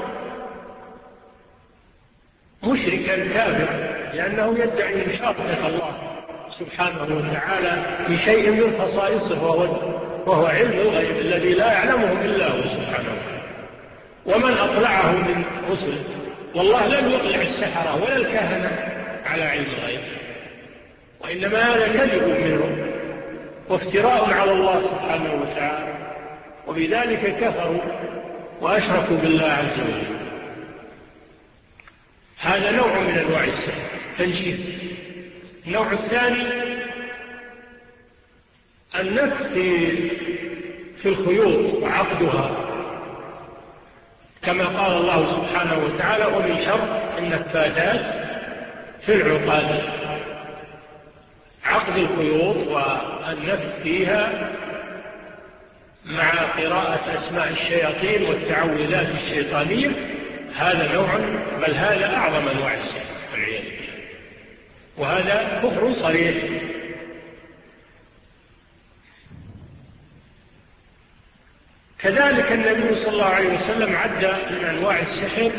مشركا كافر، لأنه يدعي مشاركة الله سبحانه وتعالى في شيء من خصائصه وهو علم الغيب الذي لا يعلمه إلا هو سبحانه وتعالى. ومن أطلعه من رسله، والله لم يطلع السحرة ولا الكهنة على علم الغيب، وإنما هذا كذب منهم وافتراء على الله سبحانه وتعالى، وبذلك كفروا وأشركوا بالله عز وجل. هذا نوع من أنواع السحر، تنجيم. النوع الثاني النفس في الخيوط وعقدها، كما قال الله سبحانه وتعالى: ومن شر النفاثات في العقاد. عقد الخيوط والنفس فيها مع قراءة أسماء الشياطين والتعوذات الشيطانية، هذا نوع، بل هذا أعظم أنواع السحر والعياذ بالله، وهذا كفر صريح. كذلك النبي صلى الله عليه وسلم عد من أنواع السحر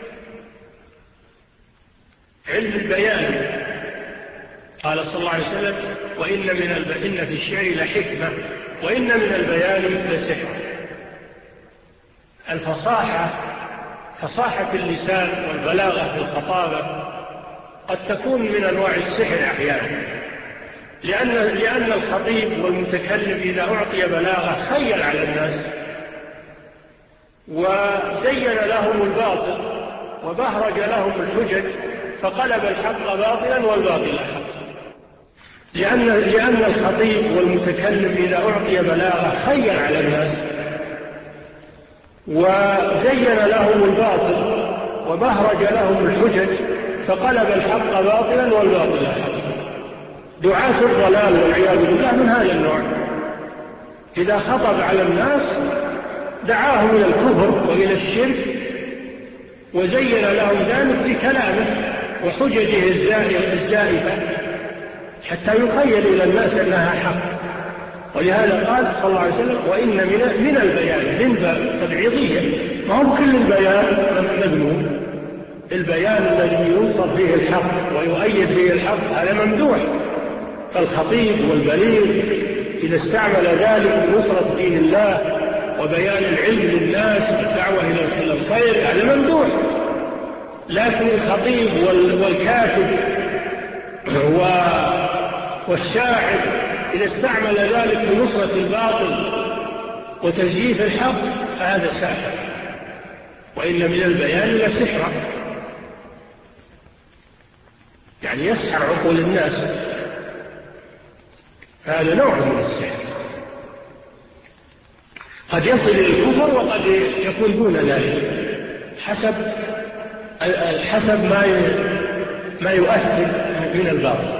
علم البيان. قال صلى الله عليه وسلم: إن في الشعر لحكمة وإن من البيان لسحر. الفصاحة، فصاحة اللسان والبلاغة في الخطابة قد تكون من أنواع السحر أحيانا، لأن الخطيب والمتكلم إذا أعطي بلاغة خيل على الناس وزين لهم الباطل وبهرج لهم الحجج، فقلب الحق باطلا والباطل حقا. لأن الخطيب والمتكلم إذا أعطي بلاغة خيل على الناس وزين لهم الباطل وبهرج لهم الحجج، فقلب الحق باطلا والباطل حقا. دعاة الضلال والعياذ بالله من هذا النوع، إذا خطب على الناس دعاهم إلى الكفر وإلى الشرك وزين لهم ذلك بكلامه وحججه الزائفة حتى يخيل إلى الناس أنها حق. ولهذا قال صلى الله عليه وسلم: وإن من البيان، من تبعيضية، ما هو كل البيان مذموم. البيان الذي ينصر فيه الحق ويؤيد فيه الحق هذا ممدوح. فالخطيب والبليغ إذا استعمل ذلك لنصرة دين الله وبيان العلم للناس والدعوة إلى الخير هذا ممدوح. لكن الخطيب والكاتب والشاعر إذا استعمل ذلك لنصرة الباطل وتزييف الحق فهذا ساحر، وإن من البيان لسحرا، يعني يسحر عقول الناس. هذا نوع من السحر قد يصل إلى الكفر وقد يكون دون ذلك حسب ما يؤثر من الباطل.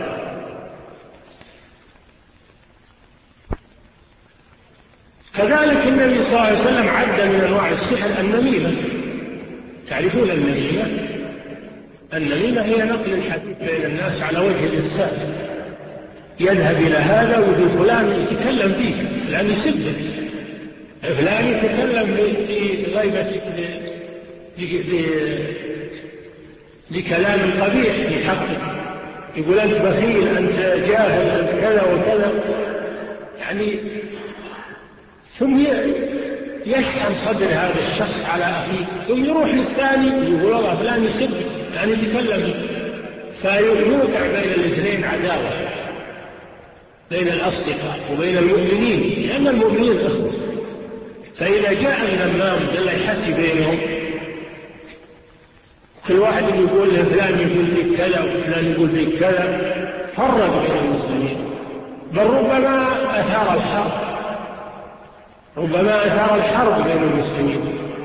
كذلك النبي صلى الله عليه وسلم عد من أنواع السحر النميمة. تعرفون النميمة؟ النميمة هي نقل الحديث بين الناس على وجه الإفساد، يذهب إلى هذا ويقول فلان يتكلم فيك، فلان يسبك، فلان يتكلم في غيبتك بكلام قبيح في حقك، يقول أنت بخيل، أنت جاهل، أنت كذا وكذا، يعني ثم يشحن صدر هذا الشخص على أخيه، ثم يروح للثاني يقول والله فلان يسبك، يعني يتكلم، فيوقع بين الاثنين عداوة بين الأصدقاء وبين المؤمنين، لأن المؤمنين إخوة. فإذا جاء النمام جل يحسي بينهم، كل واحد يقول له فلان يقول لي كذا وفلان يقول لي كذا، فرق بين المسلمين، بل ربما أثار الحرب بين المسلمين،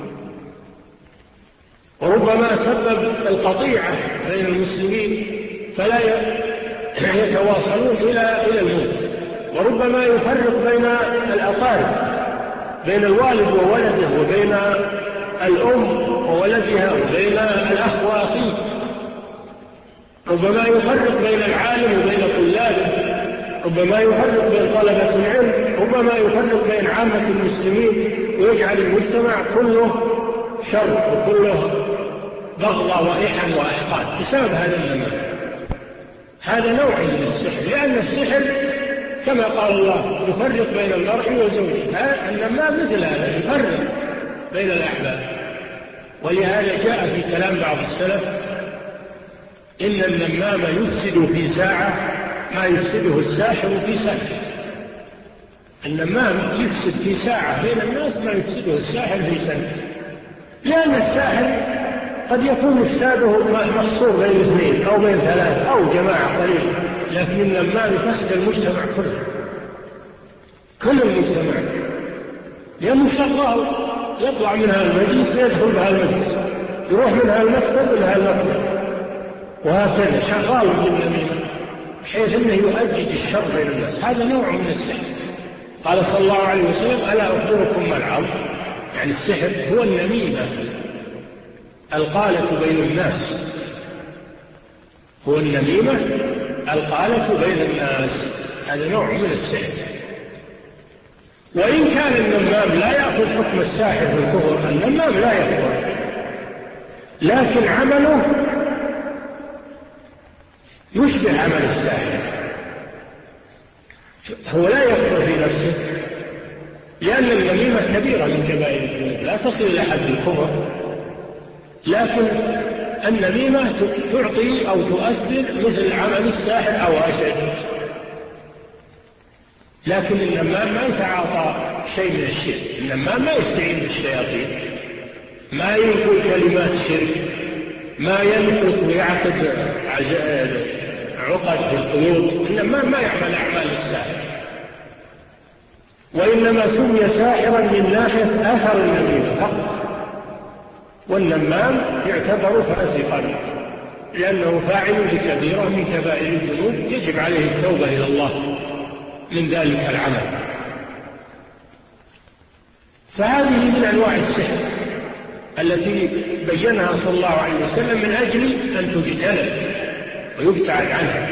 وربما سبب القطيعة بين المسلمين فلا يتواصلون إلى الموت، وربما يفرق بين الأقارب، بين الوالد وولده، وبين الأم وولدها، وبين الأخ وأخيه، ربما يفرق بين العالم وبين طلابه، ربما يفرق بين طلبة العلم، ربما يفرق بين عامة المسلمين، ويجعل المجتمع كله شر وكله بغضة وإحن وأحقاد بسبب هذا النمام. هذا نوع من السحر، لأن السحر كما قال الله يفرق بين المرء وزوجه، النمام مثل هذا يفرق بين الأحباب. ولهذا جاء في كلام بعض السلف: إن النمام يفسد في ساعة ما يفسده الساحر في سنة. النمام يفسد في ساعة بين الناس ما يفسده الساحر في سنة، لأن الساحر قد يكون إفساده محصور بين اثنين أو بين ثلاثة أو جماعة قليلة، لكن النمام يفسد المجتمع كل المجتمع، لأنه شغال يطلع منها المجلس يدخل بها المجلس، يروح منها المكتب لها المكتب، وهكذا شغال بالنميمة بحيث أنه يؤجج الشر بين الناس. هذا نوع من السحر قال صلى الله عليه وسلم: ألا أخبركم ما العرض؟ يعني السحر هو النميمة، القالة بين الناس، هو النميمة القالة بين الناس، هذا نوع من السحر. وإن كان النمام لا يأخذ حكم الساحر في الكفر، النمام لا يكفر، لكن عمله يشبه عمل الساحر، هو لا يكفر في نفسه، لأن النميمة كبيرة من كبائر الذنوب لا تصل إلى حد الكفر، لكن النميمة تعطي أو تؤثر مثل عمل الساحر أو أشد. لكن النمام ما يتعاطى شيء من الشرك، النمام ما يستعين بالشياطين، ما ينقل كلمات شرك، ما ينقل ويعقد عقد في القلوب، النمام ما يعمل أعمال الساحر، وإنما سمي ساحرا من ناحية أثر النميمة فقط. والنمام يعتبر فاسقا لأنه فاعل بكبيرة من كبائر الذنوب يجب عليه التوبة إلى الله من ذلك العمل. فهذه من أنواع السحر التي بينها صلى الله عليه وسلم من أجل أن تجتنب ويبتعد عنها.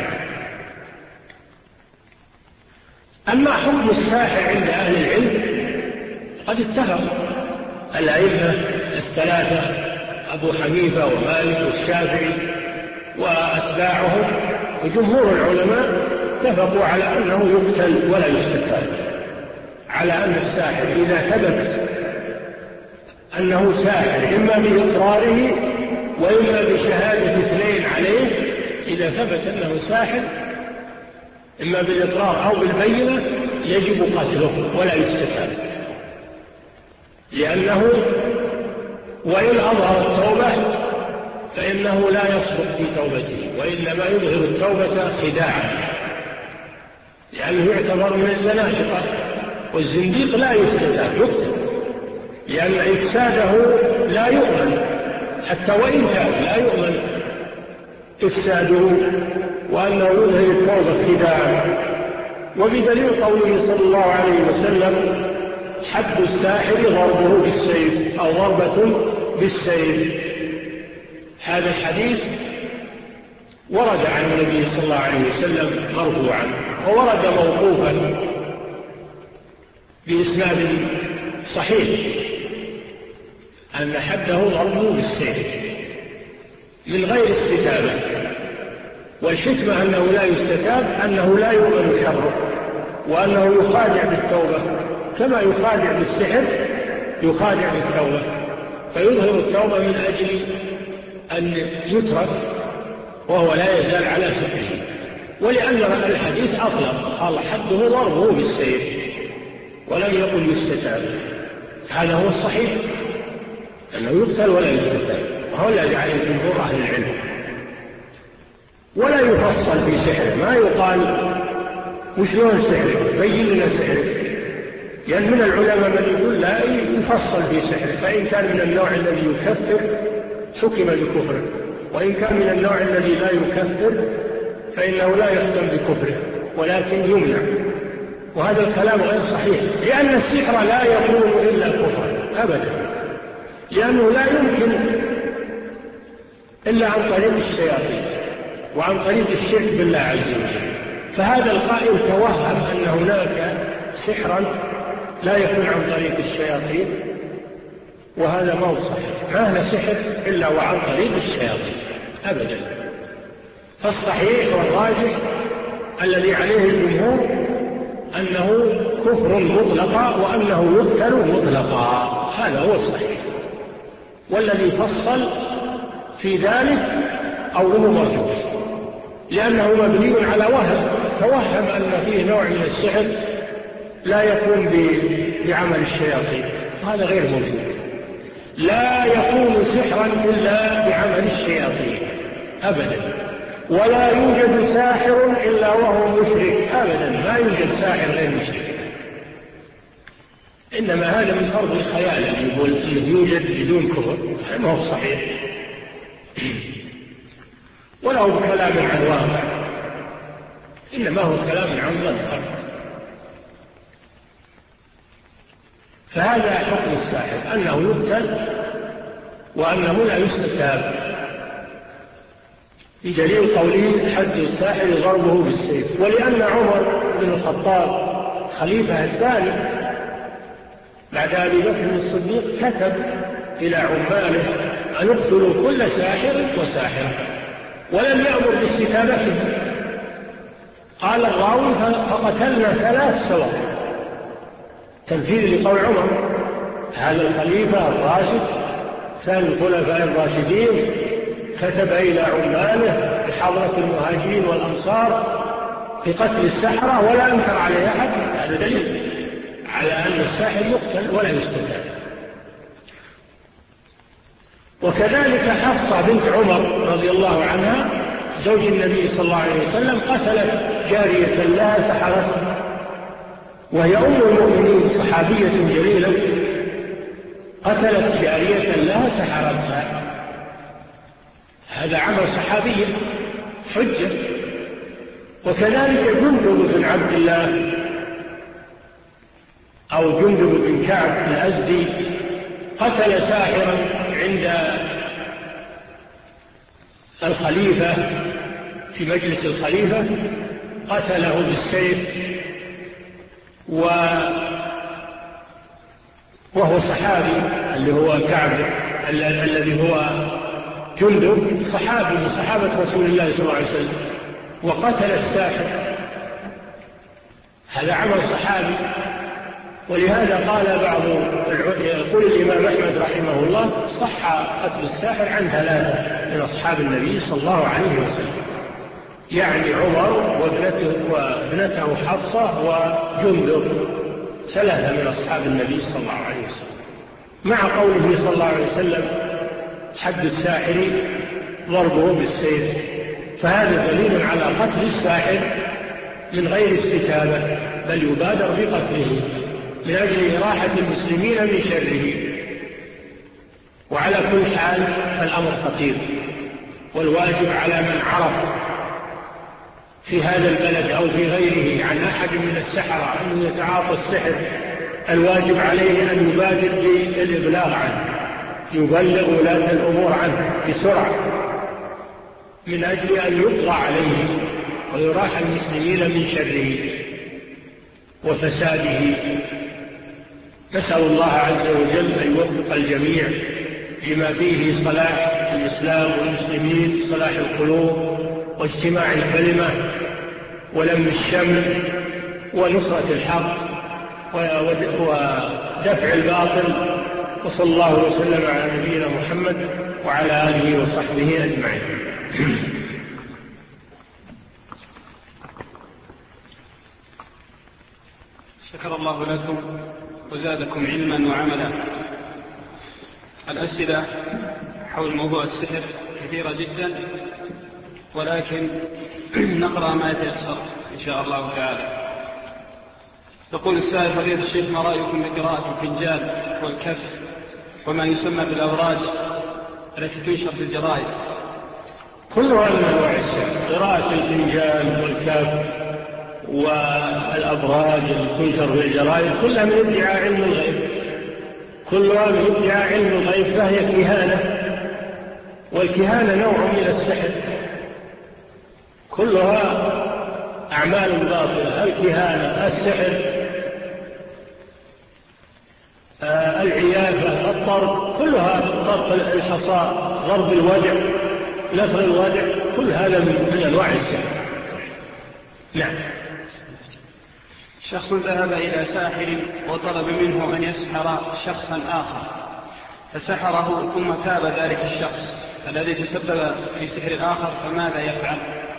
أما حكم الساحر عند أهل العلم قد اتفق الأئمة الثلاثة أبو حنيفة ومالك والشافعي وأتباعهم وجمهور العلماء اتفقوا على أنه يقتل ولا يستتاب، على أن الساحر إذا ثبت أنه ساحر إما بإقراره وإما بشهادة اثنين عليه، إذا ثبت أنه ساحر إما بالإقرار أو بالبينة يجب قتله ولا يستتاب، لأنه وإن أظهر التوبة فإنه لا يصدق في توبته، وإنما يظهر التوبة خداعا، لأنه يعتبر من الزنادقة، والزنديق لا يستتاب يقتل، لأن إفساده لا يؤمن، حتى وإن كان لا يؤمن إفساده، وأنه يظهر التوبة خداعا. وبدليل قوله صلى الله عليه وسلم: حد الساحر ضربه بالسيف أو ضربة بالسيف. هذا الحديث ورد عن النبي صلى الله عليه وسلم مرفوعا، وورد موقوفا بإسناد صحيح أن حده ضربه بالسيف من غير استتابة. والحكمة أنه لا يستتاب أنه لا يؤمن شره، وأنه يخادع بالتوبة كما يخادع بالسحر، يخادع بالتوبة، فيظهر التوبة من أجل أن يترك وهو لا يزال على سحره. ولأن الحديث أطلق، قال حده ضربه بالسيف ولم يقل يستتاب، هذا هو الصحيح أنه يقتل ولا يستتاب، وهو الذي عليه جمهور أهل العلم. ولا يفصل في سحره، ما يقال وشلون سحره بين لنا سحره، لأن من العلماء من يقول لا يفصل في سحره، فإن كان من النوع الذي يكفر حكم بكفره، وإن كان من النوع الذي لا يكفر فإنه لا يحكم بكفره ولكن يمنع. وهذا الكلام غير صحيح، لأن السحر لا يكون إلا كفرا أبدا، لأنه لا يمكن إلا عن طريق الشياطين وعن طريق الشرك بالله عز وجل. فهذا القائل توهم أن هناك سحرا لا يكون عن طريق الشياطين، وهذا ما هو صحيح، ما هنا سحر إلا وعن طريق الشياطين أبدا. فالصحيح والراجح الذي عليه الجمهور أنه كفر مطلقا وأنه يقتل مطلقا، هذا هو الصحيح. والذي فصل في ذلك قوله مرجوح، لأنه مبني على وهم، توهم أن فيه نوع من السحر لا يكون بعمل الشياطين، هذا غير موجود. لا يكون سحرا إلا بعمل الشياطين أبدا، ولا يوجد ساحر إلا وهو مشرك أبدا، ما يوجد ساحر غير مشرك. إنما هذا من أرض الخيال اللي يقول إنه يوجد بدون كفر، ما هو صحيح، ولا هو كلام عن واقع، إنما هو كلام عن منطق. فهذا حكم الساحر، أنه يقتل وأنه لا يستتاب، بدليل قوله حد الساحر ضربه بالسيف. ولأن عمر بن الخطاب خليفة الثاني بعد أبي بكر الصديق كتب إلى عماله أن اقتلوا كل ساحر وساحرة، ولم يأمر باستتابته. قال الراوي فقتلنا 3 سواء، تنفيذ لقول عمر هذا الخليفة الراشد ثاني الخلفاء الراشدين كتب إلى عماله بحضرة المهاجرين والأنصار بقتل السحرة ولا أنكر عليه أحد. هذا دليل على أن الساحر يقتل ولا يستتاب. وكذلك حفصة بنت عمر رضي الله عنها زوج النبي صلى الله عليه وسلم قتلت جارية لها سحرتها، وهي أم المؤمنين صحابية جليلة، قتلت جارية لها سحرتها. هذا عمل صحابي حجة. وكذلك جندب بن عبد الله أو جندب بن كعب الأزدي قتل ساحرا عند الخليفة في مجلس الخليفة، قتله بالسيف وهو صحابي اللي هو كعب الذي هو جندب صحابي من صحابة رسول الله صلى الله عليه وسلم، وقتل الساحر. هذا عمل صحابي. ولهذا قال يقول الإمام أحمد رحمه الله صح قتل الساحر عن 3 من أصحاب النبي صلى الله عليه وسلم، يعني عمر وابنته حفصة وجندب، 3 من أصحاب النبي صلى الله عليه وسلم. مع قوله صلى الله عليه وسلم حد الساحر ضربه بالسيف، فهذا دليل على قتل الساحر من غير استتابة، بل يبادر بقتله من أجل إراحة المسلمين من شره. وعلى كل حال فالأمر خطير، والواجب على من عرف في هذا البلد أو في غيره عن أحد من السحرة أنه يتعاطى السحر، الواجب عليه أن يبادر بالإبلاغ عنه، يبلغ ولاة الأمور عنه بسرعة من أجل أن يقضى عليه ويراح المسلمين من شره وفساده. نسأل الله عز وجل أن يوفق الجميع لما فيه صلاح الإسلام والمسلمين، صلاح القلوب واجتماع الكلمة ولم الشمل ونصرة الحق ودفع الباطل. وصلى الله وسلم على نبينا محمد وعلى آله وصحبه أجمعين. شكر الله لكم وزادكم علما وعملا. الأسئلة حول موضوع السحر كثيرة جدا، ولكن نقرأ ما يتيسر إن شاء الله تعالى. يقول السائل فضيلة الشيخ ما رأيكم بقراءة الفنجان والكف وما يسمى بالأوراج التي تنشر في الجرائد؟ كلها من أنواع السحر، قراءة الفنجان والكف والأبراج التي تنشر في الجرائد كلها من ادعاء علم الغيب، كلها من ادعاء علم الغيب، فهي كهانة، والكهانة نوع من السحر، كلها أعمال باطلة. الكهانة، السحر، العيافة، الطرق، كلها طرق الحصى، ضرب الودع، نفر الودع، كل هذا من أنواع السحر. نعم. شخص ذهب إلى ساحر وطلب منه أن يسحر شخصا آخر فسحره ثم تاب ذلك الشخص الذي تسبب في سحر الآخر، فماذا يفعل؟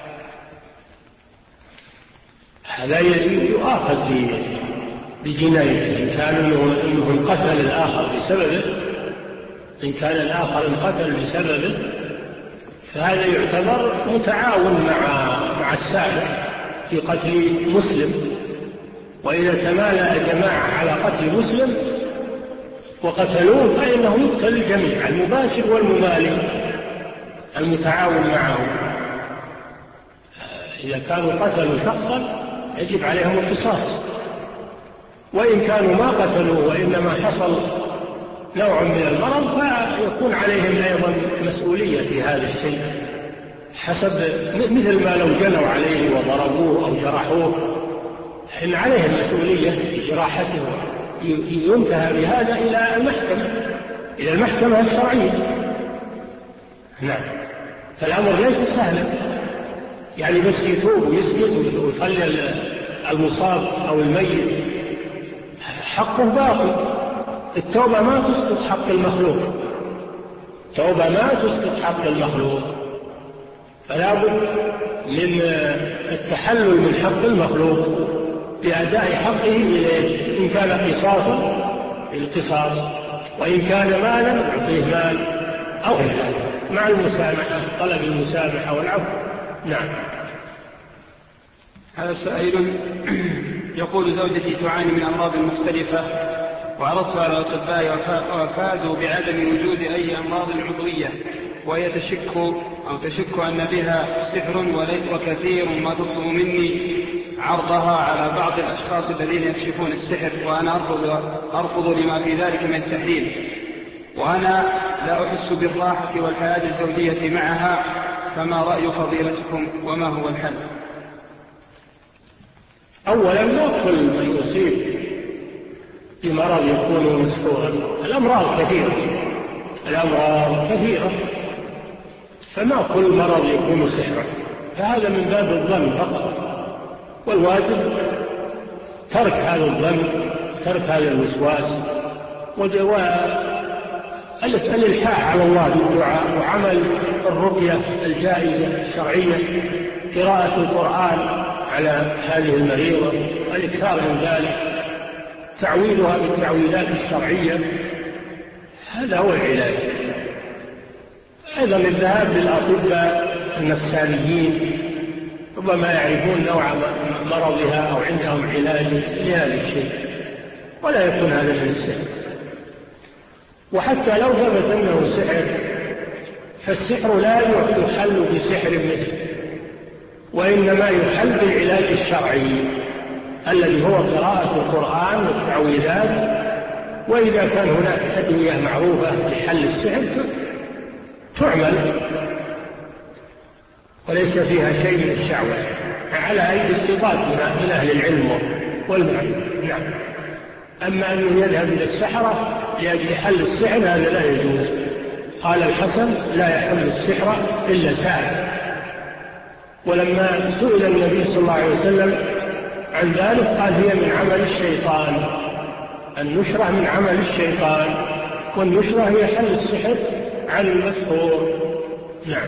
هذا يؤاخذ بجنايته إن كان أنه قتل الآخر بسببه، إن كان الآخر انقتل بسببه فهذا يعتبر متعاون مع الساحر في قتل مسلم. وإذا تمالأ جماعة على قتل مسلم وقتلوه فإنه يقتل الجميع، المباشر والممالي المتعاون معه. إذا كانوا قتلوا شخصا يجب عليهم القصاص، وإن كانوا ما قتلوا وإنما حصل نوع من المرض فيكون عليهم أيضا مسؤولية في هذا الشيء، حسب مثل ما لو جنوا عليه وضربوه أو جرحوه إن عليهم مسؤولية في جراحته، ينتهى بهذا إلى المحكمة الشرعية. نعم. فالأمر ليس سهلا، يعني بس يتوب ويسكت ويخلي المصاب أو الميت حقه باقي. التوبة ما تسقط حق المخلوق، التوبة ما تسقط حق المخلوق، فلا بد من التحلل من حق المخلوق بأداء حقه إليه، إن كان قصاصا القصاص، وإن كان مالا يعطيه مال أو مع المسامحة، طلب المسامحة والعفو. نعم. هذا سائل يقول: زوجتي تعاني من أمراض مختلفة وعرضت على الأطباء وافادوا بعدم وجود أي أمراض عضوية، وهي تشك أن بها سحر، وكثير ما تطلب مني عرضها على بعض الأشخاص الذين يكشفون السحر، وأنا أرفض لما في ذلك من التحليل، وأنا لا أحس بالراحة والحياة الزوجية معها، فما رأي فضيلتكم وما هو الحل؟ أولا لا كل من يصيب بمرض يكون مسحورا، الأمراض كثيرة، فما كل مرض يكون سحرا، فهذا من باب الظن فقط، والواجب ترك هذا الظن، ترك هذا الوسواس، والإلحاح على الله بالدعاء، وعمل الرقية الجائزة الشرعية، قراءة القرآن على هذه المريضة، الإكثار من ذلك، تعويضها بالتعويذات الشرعية، هذا هو العلاج. أيضا الذهاب للأطباء النفسانيين ربما يعرفون نوع مرضها أو عندهم علاج لهذا الشيء، ولا يكون هذا من السحر. وحتى لو ثبت أنه سحر، فالسحر لا يحل بسحر مثله، وإنما يحل بالعلاج الشرعي الذي هو قراءة القرآن والتعويذات، وإذا كان هناك أدوية معروفة لحل السحر تعمل وليس فيها شيء من الشعوذة، على أيدي السلطات من أهل العلم والمعرفة. نعم. أما أنه يذهب إلى السحرة لأجل حل السحر هذا لا يجوز. قال الحسن: لا يحل السحر إلا ساحر. ولما سئل النبي صلى الله عليه وسلم عن ذلك قال: هي من عمل الشيطان، النشرة من عمل الشيطان، والنشرة هي حل السحر عن المسحور. نعم.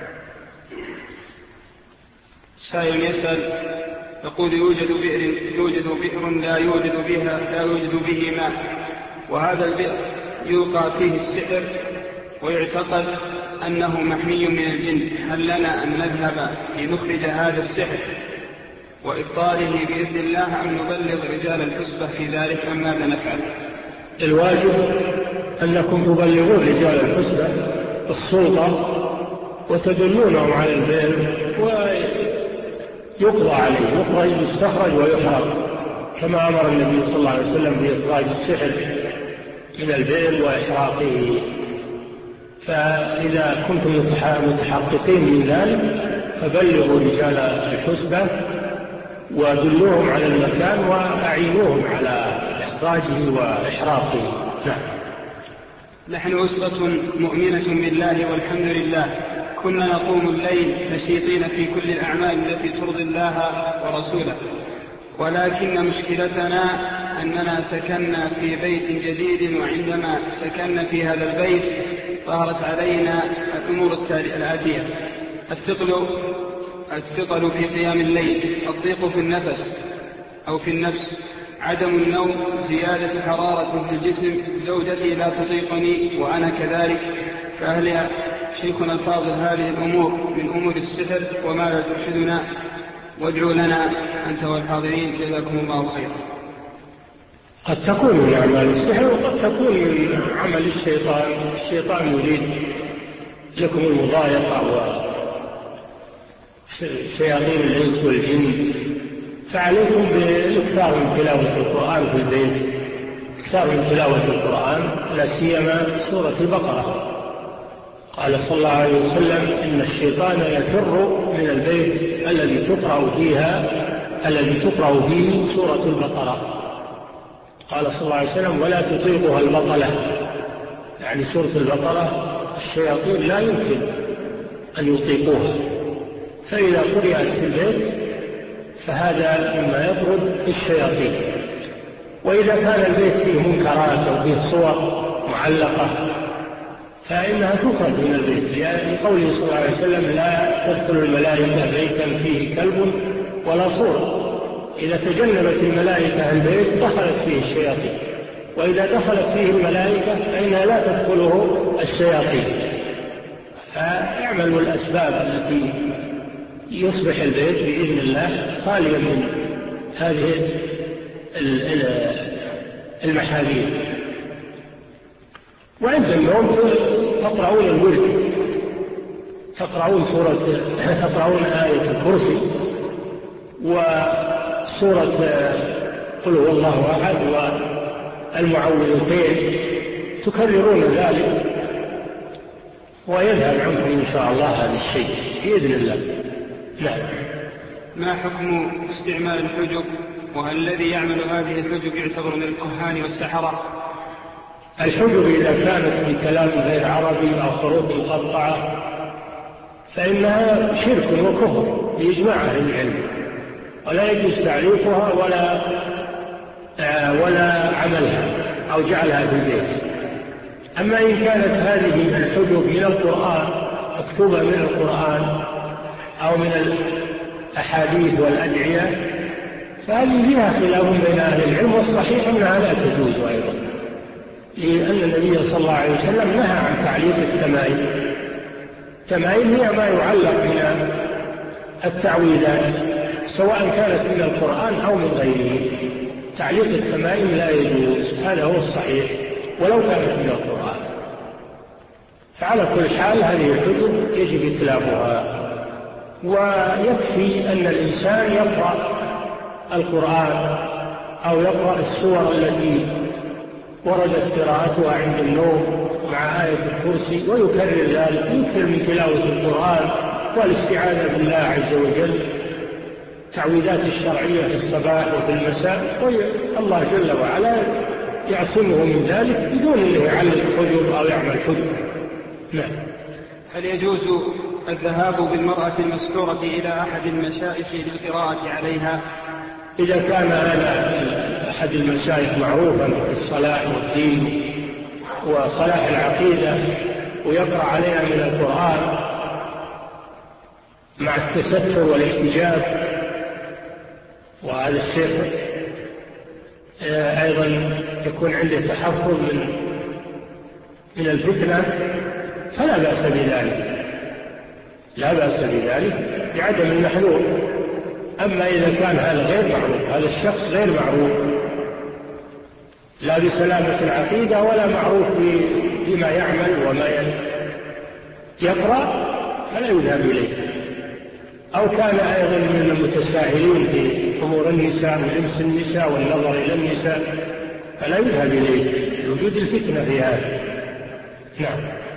سائل يسأل يقول: يوجد بئر لا يوجد به ماء، وهذا البئر يوقع فيه السحر ويعتقد أنه محمي من الجن، هل لنا أن نذهب لنخرج هذا السحر وإبطاله بإذن الله، أم نبلغ رجال الحسبة في ذلك، أم ماذا نفعل؟ الواجب أنكم تبلغون رجال الحسبة السلطة وتدلونهم على البئر ويقضى عليه، يستخرج ويحرق، كما أمر النبي صلى الله عليه وسلم بإخراج السحر من البئر وإحراقه. فإذا كنتم متحققين من ذلك فبلغوا رجال الحسبة ودلوهم على المكان وأعينوهم على إخراجه وإحراقه. نعم. نحن أسرة مؤمنة بالله والحمد لله، كنا نقوم الليل نشيطين في كل الأعمال التي ترضي الله ورسوله، ولكن مشكلتنا أننا سكننا في بيت جديد، وعندما سكننا في هذا البيت ظهرت علينا الأمور الآتية: الثقل في قيام الليل، الضيق في النفس أو في النفس، عدم النوم، زيادة حرارة في الجسم، زوجتي لا تطيقني وأنا كذلك، فهل شيخنا الفاضل هذه الأمور من أمور السحر، وماذا ترشدنا؟ وادعوا لنا أنت والحاضرين، جزاكم الله خيرا. قد تكون من أعمال السحر وقد تكون من عمل الشيطان يريد لكم المضايقة وشياطين الإنس والجن، فعليكم بالإكثار من تلاوة القرآن في البيت، إكثار من تلاوة القرآن، لا سيما سورة البقرة. قال صلى الله عليه وسلم: إن الشيطان يفر من البيت الذي تقرأ فيه سورة البقرة. قال صلى الله عليه وسلم: ولا تطيقها البطلة، يعني سورة البقرة الشياطين لا يمكن أن يطيقوها، فإذا قرأت في البيت فهذا مما يطرد الشياطين. وإذا كان البيت فيه منكرات أو فيه صور معلقة فإنها تخرج من البيت، لقوله صلى الله عليه وسلم: لا تدخل الملائكة بيتا فيه كلب ولا صورة. إذا تجنبت الملائكة البيت دخلت فيه الشياطين، وإذا دخلت فيه الملائكة فإنها لا تدخله الشياطين. فاعملوا الأسباب التي يصبح البيت بإذن الله خاليا من هذه المحاذير. وعند النوم تقرؤون الورد، تقرؤون آية الكرسي وسورة قل هو الله أحد والمعوذتين، تكررون ذلك ويذهب عنكم إن شاء الله هذا الشيء بإذن الله. نعم. ما حكم استعمال الحجب، وهل الذي يعمل هذه الحجب يعتبر من الكهان والسحرة؟ الحجب إذا كانت بكلام غير عربي أو حروف مقطعة فإنها شرك وكفر بإجماع أهل العلم، ولا يجوز تعليقها ولا عملها أو جعلها في البيت. أما إن كانت هذه الحجب من القرآن، مكتوبة من القرآن أو من الأحاديث والأدعية، فهذه فيها خلاف بين أهل العلم، والصحيح أنها لا تجوز أيضا، لأن النبي صلى الله عليه وسلم نهى عن تعليق التمائم. التمائم هي ما يعلق من التعويذات سواء كانت من القرآن أو من غيره. تعليق التمائم لا يجوز، هذا هو الصحيح ولو كانت من القرآن. فعلى كل حال هذه الحجب يجب إتلافها، ويكفي أن الإنسان يقرأ القرآن أو يقرأ السور التي وردت قراءتها عند النوم مع آية الكرسي ويكرر ذلك، يكثر من تلاوة القرآن والاستعاذة بالله عز وجل، تعويذات الشرعية في الصباح وفي المساء، والله جل وعلا يعصمه من ذلك بدون أن يعلق حجب أو يعمل حجب. نعم. هل يجوز الذهاب بالمرأة المسحورة إلى أحد المشايخ للقراءة عليها؟ إذا كان هذا أحد المشايخ معروفا في الصلاح والدين وصلاح العقيدة ويقرأ عليها من القرآن مع التستر والاحتجاب، وهذا الشيخ أيضا يكون عنده تحفظ من الفتنة، فلا بأس بذلك، لا بأس بذلك بعدم المحذور. أما إذا كان هذا غير معروف، هذا الشخص غير معروف لا بسلامة العقيدة ولا معروف بما يعمل وما يقرأ، فلا يذهب إليه. أو كان أيضا من المتساهلين في أمور النساء ولمس النساء والنظر إلى النساء، فلا يذهب إليه لوجود الفتنة في هذا. نعم.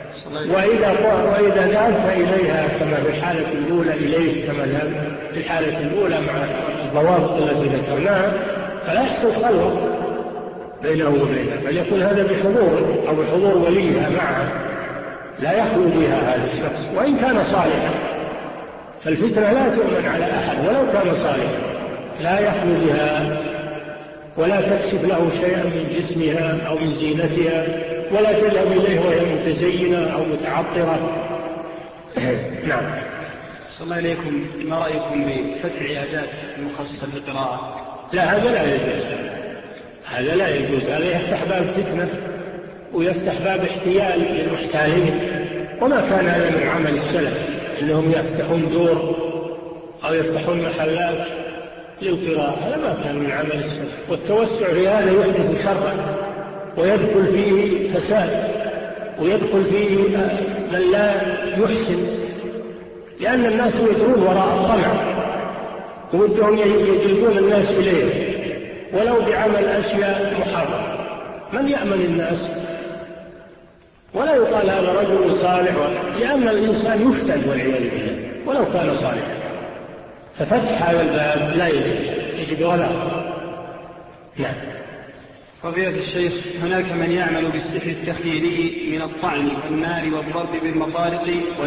وإذا ذهبت إليها كما في الحالة الأولى إليه كما في الحالة الأولى مع الضوابط التي ذكرناها، فلا يحصل خلوة بينه وبينها، بل يكون هذا بحضور أو بحضور وليها معها، لا يخلو بها هذا الشخص وإن كان صالحا. فالفتنة لا تؤمن على أحد ولو كان صالحا، لا يخلو بها ولا تكشف له شيئا من جسمها أو من زينتها، ولا تذهب إليه وهي متزينة أو متعطرة. نعم. صلى الله عليكم، ما رأيكم بفتح عيادات مخصصة للقراءة؟ لا، هذا لا يجوز، هذا لا يجوز، هذا يفتح باب فتنة ويفتح باب احتيال للمحتالين، وما كان هذا من عمل السلف إنهم يفتحون دور أو يفتحون محلات للقراءة، هذا ما كان من عمل السلف. والتوسع في هذا يحدث شرا ويدخل فيه فساد ويدخل فيه من لا يحسن، لأن الناس يدرون وراء الطمع ودهم يجلبون الناس إليه ولو بعمل أشياء محرمة. من يأمن الناس؟ ولا يقال هذا رجل صالح، لأن الإنسان يفتن والعياذ بالله ولو كان صالحا. ففتح هذا الباب لا يجب ولا. نعم. فضيلة الشيخ، هناك من يعمل بالسحر التخيلي من الطعن والنار والضرب بالمطارق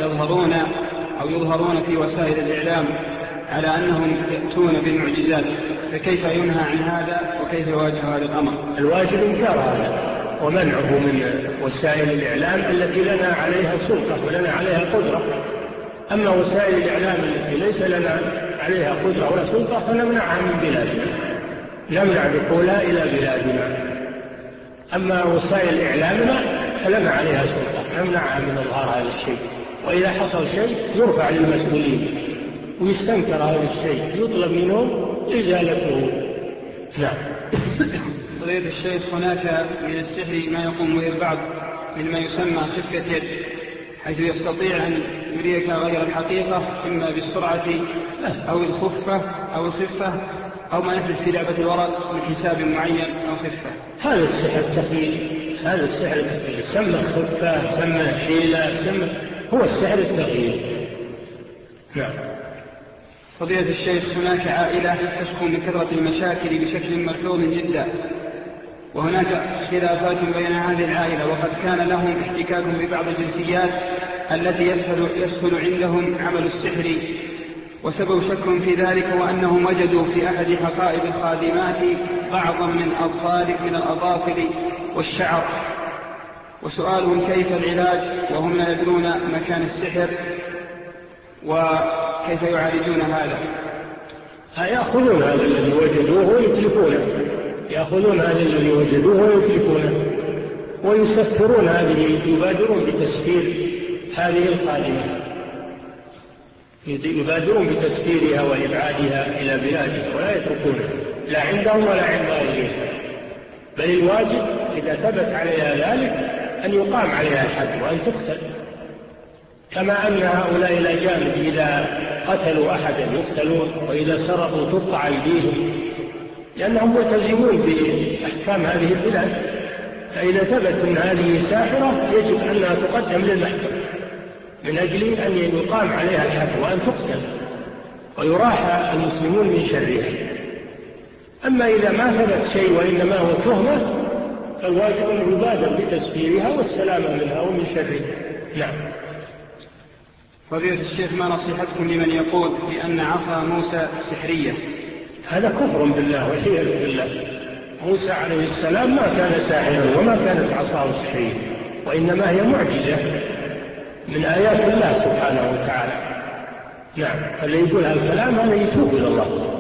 يظهرون في وسائل الإعلام على أنهم يأتون بالمعجزات، فكيف ينهى عن هذا وكيف يواجه هذا الأمر؟ الواجب إنكار هذا ومنعه من وسائل الإعلام التي لنا عليها سلطة ولنا عليها قدرة. أما وسائل الإعلام التي ليس لنا عليها قدرة ولا سلطة فنمنعها من بلادنا، نمنع دخولها إلى بلادنا. أما وسائل إعلامنا فلنا عليها سلطة نمنعها من إظهار هذا الشيء، وإذا حصل شيء يرفع للمسؤولين ويستنكر هذا الشيء يطلب منهم إزالته. نعم. فضيلة الشيخ، هناك من السحر ما يقوم به البعض مما يسمى خفة يد، حيث يستطيع أن يريك غير الحقيقة إما بالسرعة أو الخفة أو ما يحدث في لعبة الورق من حساب معين أو خفة. هذا السحر التخيل، هذا السحر التخيل سمى خفة، سمى حيلة، هو السحر التخيل. نعم. فضيلة الشيخ، هناك عائلة تشكو من كثرة المشاكل بشكل ملحوظ جدا، وهناك خلافات بين هذه العائلة، وقد كان لهم احتكاك ببعض الجنسيات التي يسهل عندهم عمل السحر، وسبب شك في ذلك وأنهم وجدوا في أحد حقائب الخادمات بعضا من الأظافر والشعر، وسؤالهم كيف العلاج وهم لا يدرون مكان السحر وكيف يعالجون هذا؟ يأخذون هذا الذي وجدوه ويتلفونه، يأخذون هذا الذي وجدوه ويتلفونه ويسفرون هذه، يبادرون بتسفير هذه الخادمة، يبادرون بتسفيرها وإبعادها إلى بلادها ولا يتركونها لا عندهم ولا عند غيرهم. بل الواجب إذا ثبت عليها ذلك أن يقام عليها الحد وأن تقتل، كما أن هؤلاء الأجانب إذا قتلوا أحدا يقتلون وإذا سرقوا تقطع أيديهم، لأنهم ملتزمون بأحكام هذه البلاد. فإذا ثبت أن هذه ساحرة يجب أنها تقدم للمحكمة من أجل أن يقام عليها الحد وأن تقتل ويراح المسلمون من شرها. أما إذا ما ثبت شيء وإنما هو تهمة فالواجب أن يبادر بتسفيرها والسلامة منها ومن شرها. نعم. فضيلة الشيخ، ما نصيحتكم لمن يقول بأن عصا موسى سحرية؟ هذا كفر بالله وحيل بالله. موسى عليه السلام ما كان ساحرا وما كانت عصاه سحرية، وإنما هي معجزة من آيات الله سبحانه وتعالى. نعم. فاللي يقول هذا الكلام هذا يتوب إلى الله،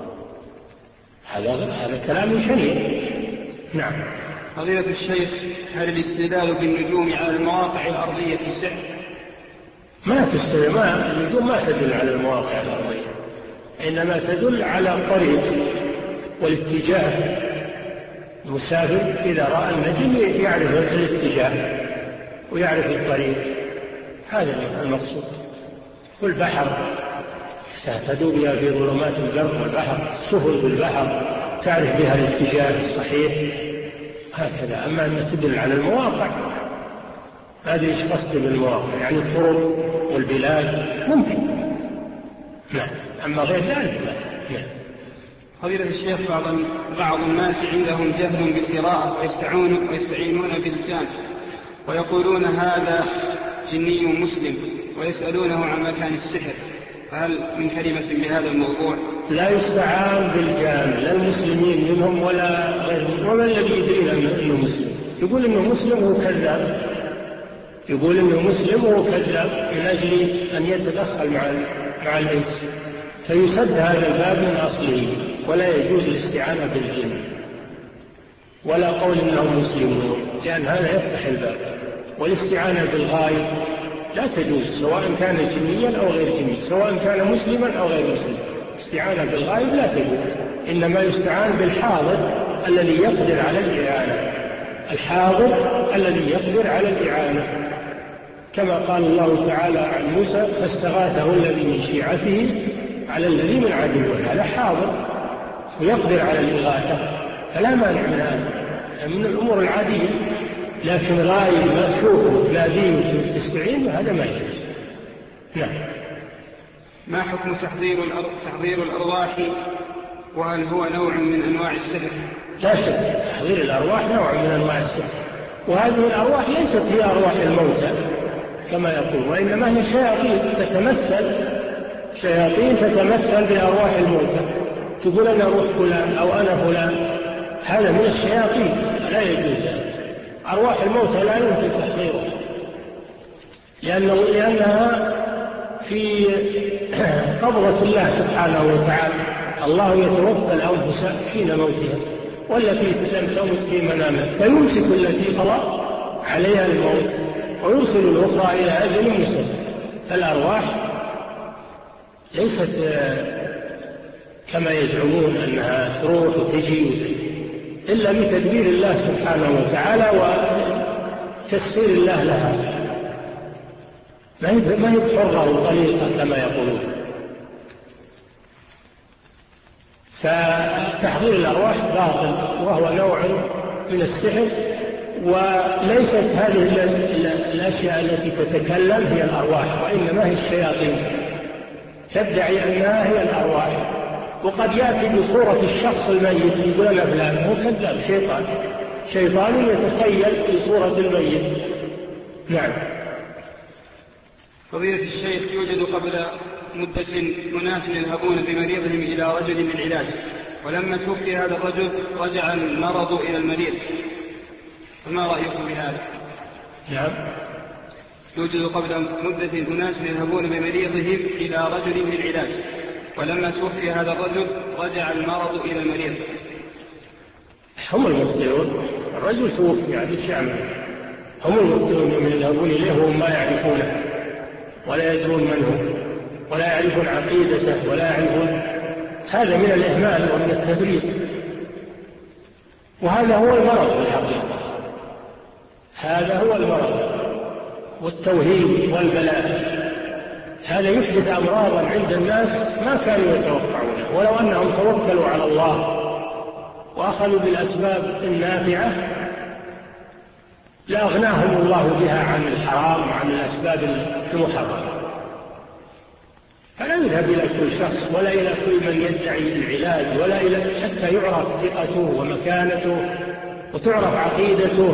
هذا كلام شنيع. نعم. فضيلة الشيخ، هل الاستدلال بالنجوم على المواقع الأرضية سحر؟ ما تستدل، النجوم ما تدل على المواقع الأرضية، إنما تدل على الطريق والاتجاه. المسافر إذا رأى النجم يعرف الاتجاه ويعرف الطريق، هذا المقصود. والبحر تهتدوا بها في ظلمات البر والبحر، السفن بالبحر تعرف بها الاتجاه الصحيح هكذا. أما أن تدل على المواقع هذه إيش قصد بالمواقع؟ يعني الطرق والبلاد ممكن. نعم. أما غير ذلك لا. فضيلة الشيخ، بعض الناس عندهم جهل بالقراءة ويستعينون بالجان ويقولون هذا جني مسلم ويسألونه عن مكان السحر، فهل من كلمة بهذا الموضوع؟ لا يستعان بالجان، لا المسلمين منهم ولا غيرهم، وما الذي يدري أنه مسلم؟ يقول إنه مسلم وهو كذاب، يقول إنه مسلم وهو كذاب من أجل أن يتدخل مع الإنس، فيسد هذا الباب من أصله، ولا يجوز الاستعانة بالجن ولا قول إنهم مسلمون، لأن هذا يفتح الباب. والاستعانة بالغائب لا تجوز، سواء كان جنيا أو غير جني، سواء كان مسلما أو غير مسلم. استعانة بالغائب لا تجوز، إنما يستعان بالحاضر الذي يقدر على الإعانة، الحاضر الذي يقدر على الإعانة، كما قال الله تعالى عن موسى فاستغاثه الذي من شيعته على الذي من عدوه، هذا حاضر ويقدر على الإغاثة، فلا مانع من هذا من الأمور العادية. لكن غايب ما تشوفه تلاقيه وتستعين هذا ما يجوز. نعم. ما حكم تحضير الأرواح، وهل هو نوع من أنواع السحر؟ لا شك تحضير الأرواح نوع من أنواع السحر، وهذه الأرواح ليست هي أرواح الموتى كما يقول، وإنما هي شياطين تتمثل بأرواح الموتى، تقول أنا روح فلان أو أنا فلان، هذا من الشياطين لا يجوز. أرواح الموتى لا يمكن تحضيرها لأنها في قبضة الله سبحانه وتعالى. الله يتوفى الأنفس حين موتها والتي لم تمت في منامها فيمسك التي قضى عليها الموت ويرسل الأخرى إلى أجل مسمى. فالأرواح ليست كما يزعمون أنها تروح وتجي إلا بتدبير الله سبحانه وتعالى وتسخير الله لها، ما هي حرة وطليقة كما يقولون. فتحضير الأرواح باطل وهو نوع من السحر، وليست هذه الأشياء التي تتكلم هي الأرواح، وإنما هي الشياطين تدعي أنها هي الأرواح. وقد يأتي بصورة الشخص الميت يقول أنا فلان، هو كذاب، شيطان يتخيل في صورة الميت. نعم. فضيلة الشيخ، يوجد قبل مدة أناس يذهبون بمريضهم إلى رجل للعلاج، ولما توفي هذا الرجل رجع المرض إلى المريض، فما رأيكم بهذا؟ نعم. يوجد قبل مدة أناس يذهبون بمريضهم إلى رجل للعلاج، ولما توفي هذا الرجل رجع المرض إلى المريض. هم المبطلون، الرجل توفي يعني يعمل، هم المبطلون من يذهبون إليه وهم ما يعرفونه ولا يدرون من هو ولا يعرفون عقيدته ولا يعرفون. هذا من الإهمال ومن التفريط، وهذا هو المرض في الحقيقة، هذا هو المرض والتوهيم والبلاء. هذا يحدث أمراضا عند الناس ما كانوا يتوقعونه، ولو أنهم توكلوا على الله وأخذوا بالأسباب النافعة لأغناهم الله بها عن الحرام وعن الأسباب المحرمة. فلا يذهب إلى كل شخص ولا إلى كل من يدعي العلاج ولا إلى حتى يعرف ثقته ومكانته وتعرف عقيدته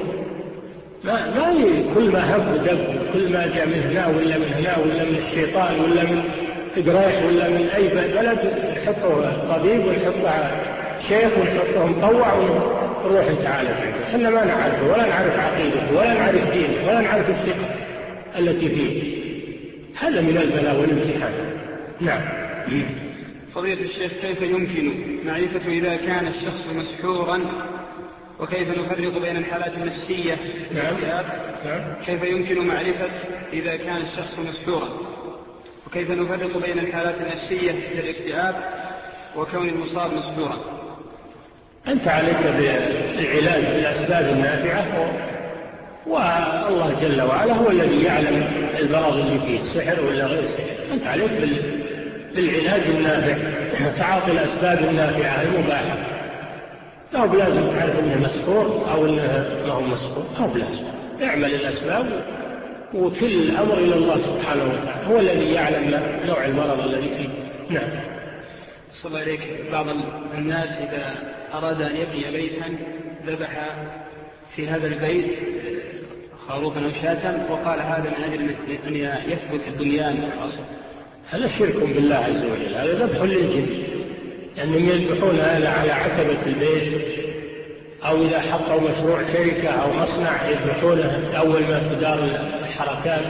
ما كل ما هب ودب، كل ما جاء من هنا ولا من هنا ولا من الشيطان ولا من إجراح ولا من أي بلد نحطه طبيب ونحطه شيخ ونحطه مطوع ونروح تعالى عنده. احنا ما نعرفه ولا نعرف عقيدته ولا نعرف دينه ولا نعرف الثقة التي فيه. هذا من البلاء والامتحان. نعم. فضيلة الشيخ، كيف يمكن معرفة إذا كان الشخص مسحورا، وكيف نفرق بين الحالات النفسية والاكتئاب؟ كيف يمكن معرفة إذا كان الشخص مسحورا، وكيف نفرق بين الحالات النفسية للاكتئاب وكون المصاب مسحورا؟ أنت عليك بالعلاج بالأسباب النافعة، والله جل وعلا هو الذي يعلم المرض اللي فيه سحر ولا غير سحر. أنت عليك بالعلاج النافع، تعاطي الأسباب النافعة المباحة. لا بلازم تعرف أنه مسحور أو أنه ما هو مسحور، أو بلازم اعمل الأسباب وكل الأمر إلى الله سبحانه وتعالى، هو الذي يعلم نوع المرض الذي فيه. نعم. صلى الله عليك. بعض الناس إذا أراد أن يبني بيتا ذبح في هذا البيت خروفا أو شاة وقال هذا من أجل أن يثبت البنيان والأصل. هذا شرك بالله عز وجل، هذا ذبح للجن، لأنهم يذبحون هذا على عتبة البيت، أو إذا حقوا مشروع شركة أو مصنع يذبحونه أول ما تدار الحركات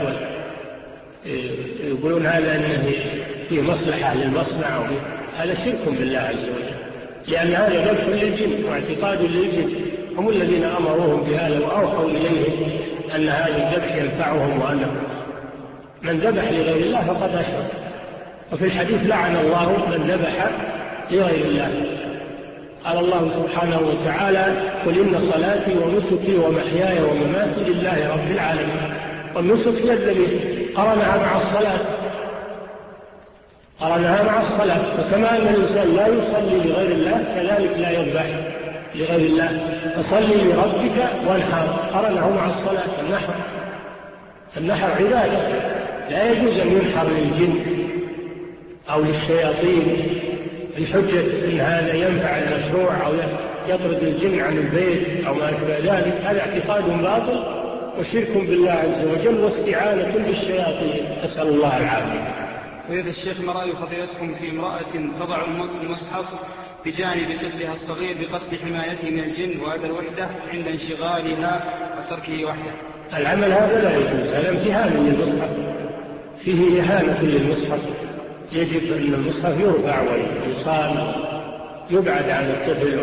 يقولون هذا أنه فيه مصلحة للمصنع، هذا شرك بالله عز وجل، لأن هذا ذبح للجن واعتقاد للجن، هم الذين أمروهم بهذا وأوحوا إليهم أن هذا الذبح ينفعهم، وأنه من ذبح لغير الله فقد أشرك. وفي الحديث لعن الله من ذبح لغير الله. قال الله سبحانه وتعالى: قل إن صلاتي ونسكي ومحياي ومماتي لله رب العالمين. والنسك هي الذبيحة، قرنها مع الصلاة، قرنها مع الصلاة. وكما أن الإنسان لا يصلي لغير الله كذلك لا يذبح لغير الله. فصلي لربك وانحر، قرنه مع الصلاة. النحر عبادة، لا يجوز أن ينحر للجن أو للشياطين بحجة إن هذا ينفع المشروع أو يطرد الجن عن البيت أو ما أشبه ذلك. هذا اعتقاد باطل وشرك بالله عز وجل واستعانة بالشياطين، أسأل الله العافية. وإذا الشيخ ما رأي فضيلتكم في امرأة تضع المصحف بجانب طفلها الصغير بقصد حمايته من الجن وهذا الوحدة عند انشغالها وتركه وحده؟ العمل هذا لا يجوز، هذا امتهان للمصحف، فيه إهانة للمصحف. يجب أن المصحف يرفع ويصان، يبعد عن الطفل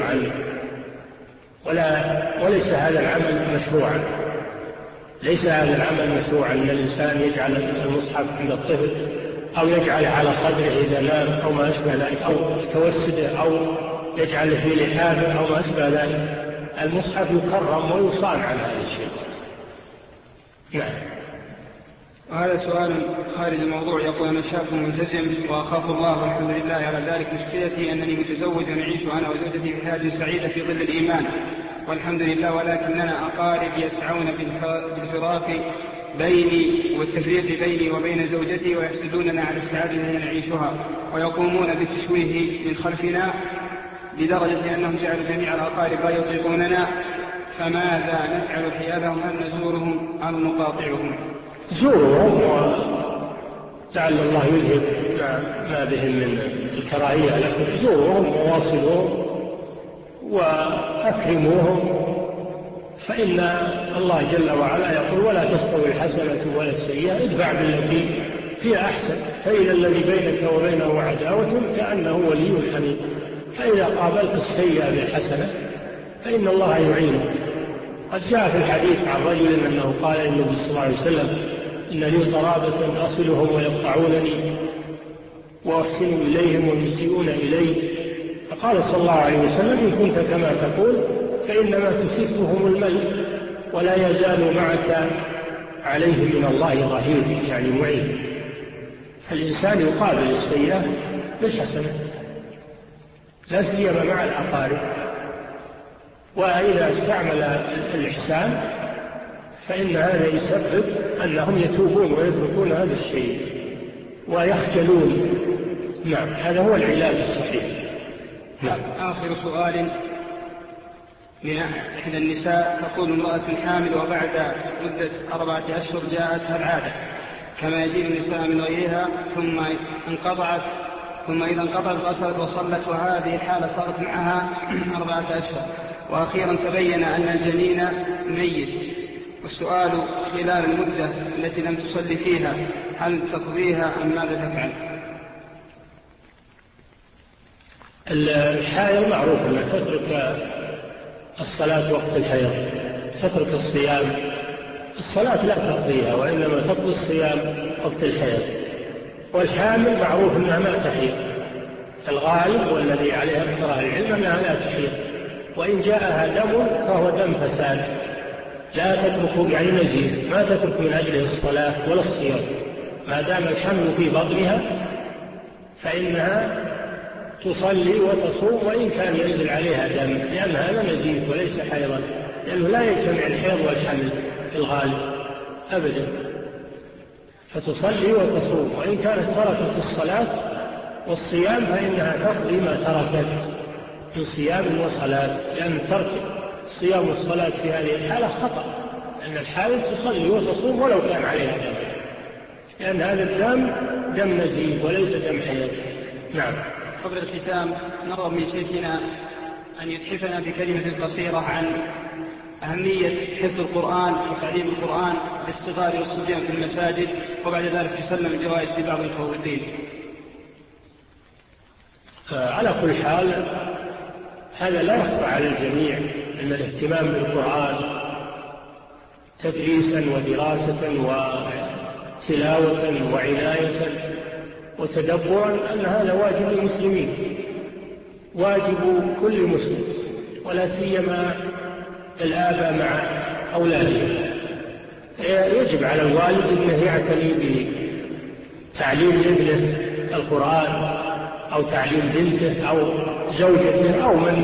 وليس هذا العمل مشروعا. ليس هذا العمل مشروعا أن الإنسان يجعل المصحف عند الطفل أو يجعل على صدره إذا نام أو ما أشبه ذلك، أو يتوسده أو يجعل في لحافه أو ما أشبه ذلك. المصحف يكرم ويصان عن هذا الشيء. نعم. وهذا سؤال خارج الموضوع، يقول: أنا شاب ملتزم وأخاف الله والحمد لله على ذلك. مشكلتي أنني متزوج ونعيش أنا وزوجتي في حياة سعيدة في ظل الإيمان والحمد لله، ولكننا أقارب يسعون بالفراق بيني والتفريق بيني وبين زوجتي ويحسدوننا على السعادة التي نعيشها ويقومون بالتشويه من خلفنا لدرجة أنهم جعلوا جميع الأقارب لا يطيقوننا. فماذا نفعل حيالهم؟ هل نزورهم أم نقاطعهم؟ زورهم ولعل الله يذهب ما بهم من الكراهية لكم. زورهم وواصلوهم وأكرموهم، فإن الله جل وعلا يقول: ولا تستوي الحسنة ولا السيئة، ادفع بالتي هي أحسن، فإذا الذي بينك وبينه عداوة كأنه ولي حميد. فإذا قابلت السيئة بالحسنة فإن الله يعينك. قد جاء في الحديث عن رجل أنه قال للنبي صلى الله عليه وسلم: إن لي قرابة أصلهم ويقطعونني وأحسن إليهم ويسيئون إلي. فقال صلى الله عليه وسلم: إن كنت كما تقول فإنما تسفهم الملك ولا يزال معك عليه من الله ظهير، يعني معين. فالإنسان يقابل السيئة بالحسنة، لا سيما مع الأقارب. وإذا استعمل الإحسان فإن هذا يسبب أنهم يتوبون ويتركون هذا الشيء ويخجلون. نعم، هذا هو العلاج الصحيح. نعم. آخر سؤال من إحدى النساء، تقول: امرأة حامل وبعد مدة 4 أشهر جاءتها العادة كما يجيء النساء من غيرها، ثم إذا انقطعت غسلت وصلت، وهذه الحالة صارت معها 4 أشهر، وأخيرا تبين أن الجنين ميت. والسؤال: خلال المدة التي لم تصلي فيها هل تقضيها أم ماذا تفعل؟ الحائض معروف أنها تترك الصلاة وقت الحيض، تترك الصيام. الصلاة لا تقضيها، وإنما تقضي الصيام وقت الحيض. والحامل معروف أنها ما تحيض، الغالب والذي عليها أكثر العلم أنها لا تحيض، وإن جاءها دم فهو دم فساد، لا تترك يعني نزيف، ما تترك من أجله الصلاة ولا الصيام. ما دام الحمل في بطنها فإنها تصلي وتصوم وإن كان ينزل عليها دم، لأن هذا نزيف وليس حيضا، لأنه لا يجتمع الحيض والحمل في الغالب أبدا. فتصلي وتصوم، وإن كانت تركت الصلاة والصيام فإنها تقضي ما تركت من صيام وصلاة، لأن ترك الصيام والصلاة في هذه الحالة خطأ، لأن الحالة تصلي وتصوم ولو كان عليها دم، لأن هذا الدم دم نزيف وليس دم حيض. نعم. قبل الختام نرغب من شيخنا أن يتحفنا بكلمة قصيرة عن أهمية حفظ القرآن وتعليم القرآن للصغار والصبيان في المساجد، وبعد ذلك يسلم الجوائز لبعض المفوضين. على كل حال هذا لا يخفى على الجميع أن الاهتمام بالقرآن تدريسا ودراسة وتلاوة وعناية وتدبرا أن هذا واجب المسلمين، واجب كل مسلم، ولا سيما الآباء مع أولادهم. يجب على الوالد أنه يعتني بتعليم ابنه القرآن أو تعليم بنته أو زوجته أو من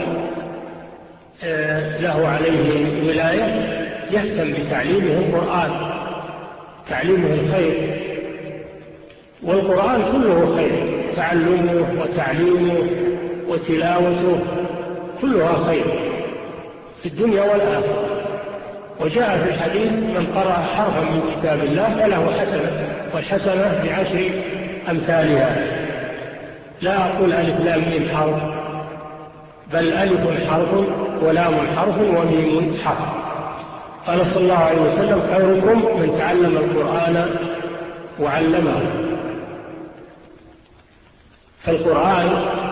له عليه ولاية يهتم بتعليمه القرآن، تعليمه الخير، والقرآن كله خير، تعلمه وتعليمه وتلاوته كلها خير في الدنيا والآخرة. وجاء في الحديث من قرأ حرفا من كتاب الله فله حسنة، والحسنة ب10 أمثالها. لا أقول ألف لام ميم حرف، بل ألف حرف ولام حرف وميم حرف. قال صلى الله عليه وسلم خيركم من تعلم القرآن وعلمه. فالقرآن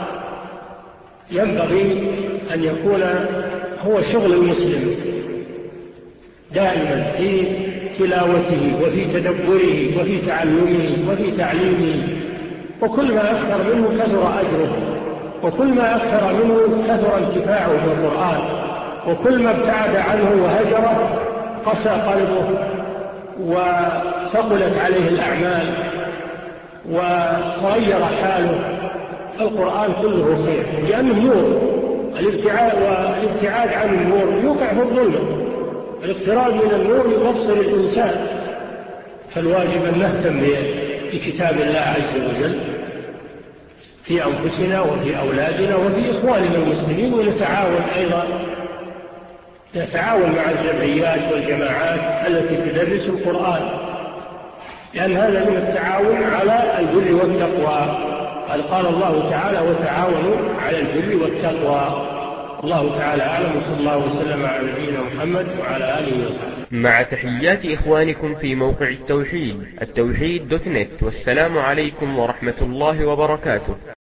ينبغي أن يكون هو شغل المسلم دائما في تلاوته وفي تدبره وفي تعلمه وفي تعليمه، وكل ما أكثر منه كثر أجره، وكل ما أكثر منه كثر انتفاعه بالقرآن، وكل ما ابتعد عنه وهجره قسى قلبه وثقلت عليه الأعمال وتغير حاله. القرآن كله خير لأنه نور، والابتعاد عن النور يوقع في الظلم، الاقتراب من النور يبصر الإنسان. فالواجب أن نهتم بكتاب الله عز وجل في أنفسنا وفي أولادنا وفي إخواننا المسلمين، ونتعاون أيضا، نتعاون مع الجمعيات والجماعات التي تدرس القرآن، لأن هذا من التعاون على البر والتقوى. قال الله تعالى وتعاونوا على البر والتقوى. الله تعالى أعلم، وصلى الله وسلم على نبينا محمد وعلى آله وصحبه. مع تحيات إخوانكم في موقع التوحيد التوحيد.net، والسلام عليكم ورحمة الله وبركاته.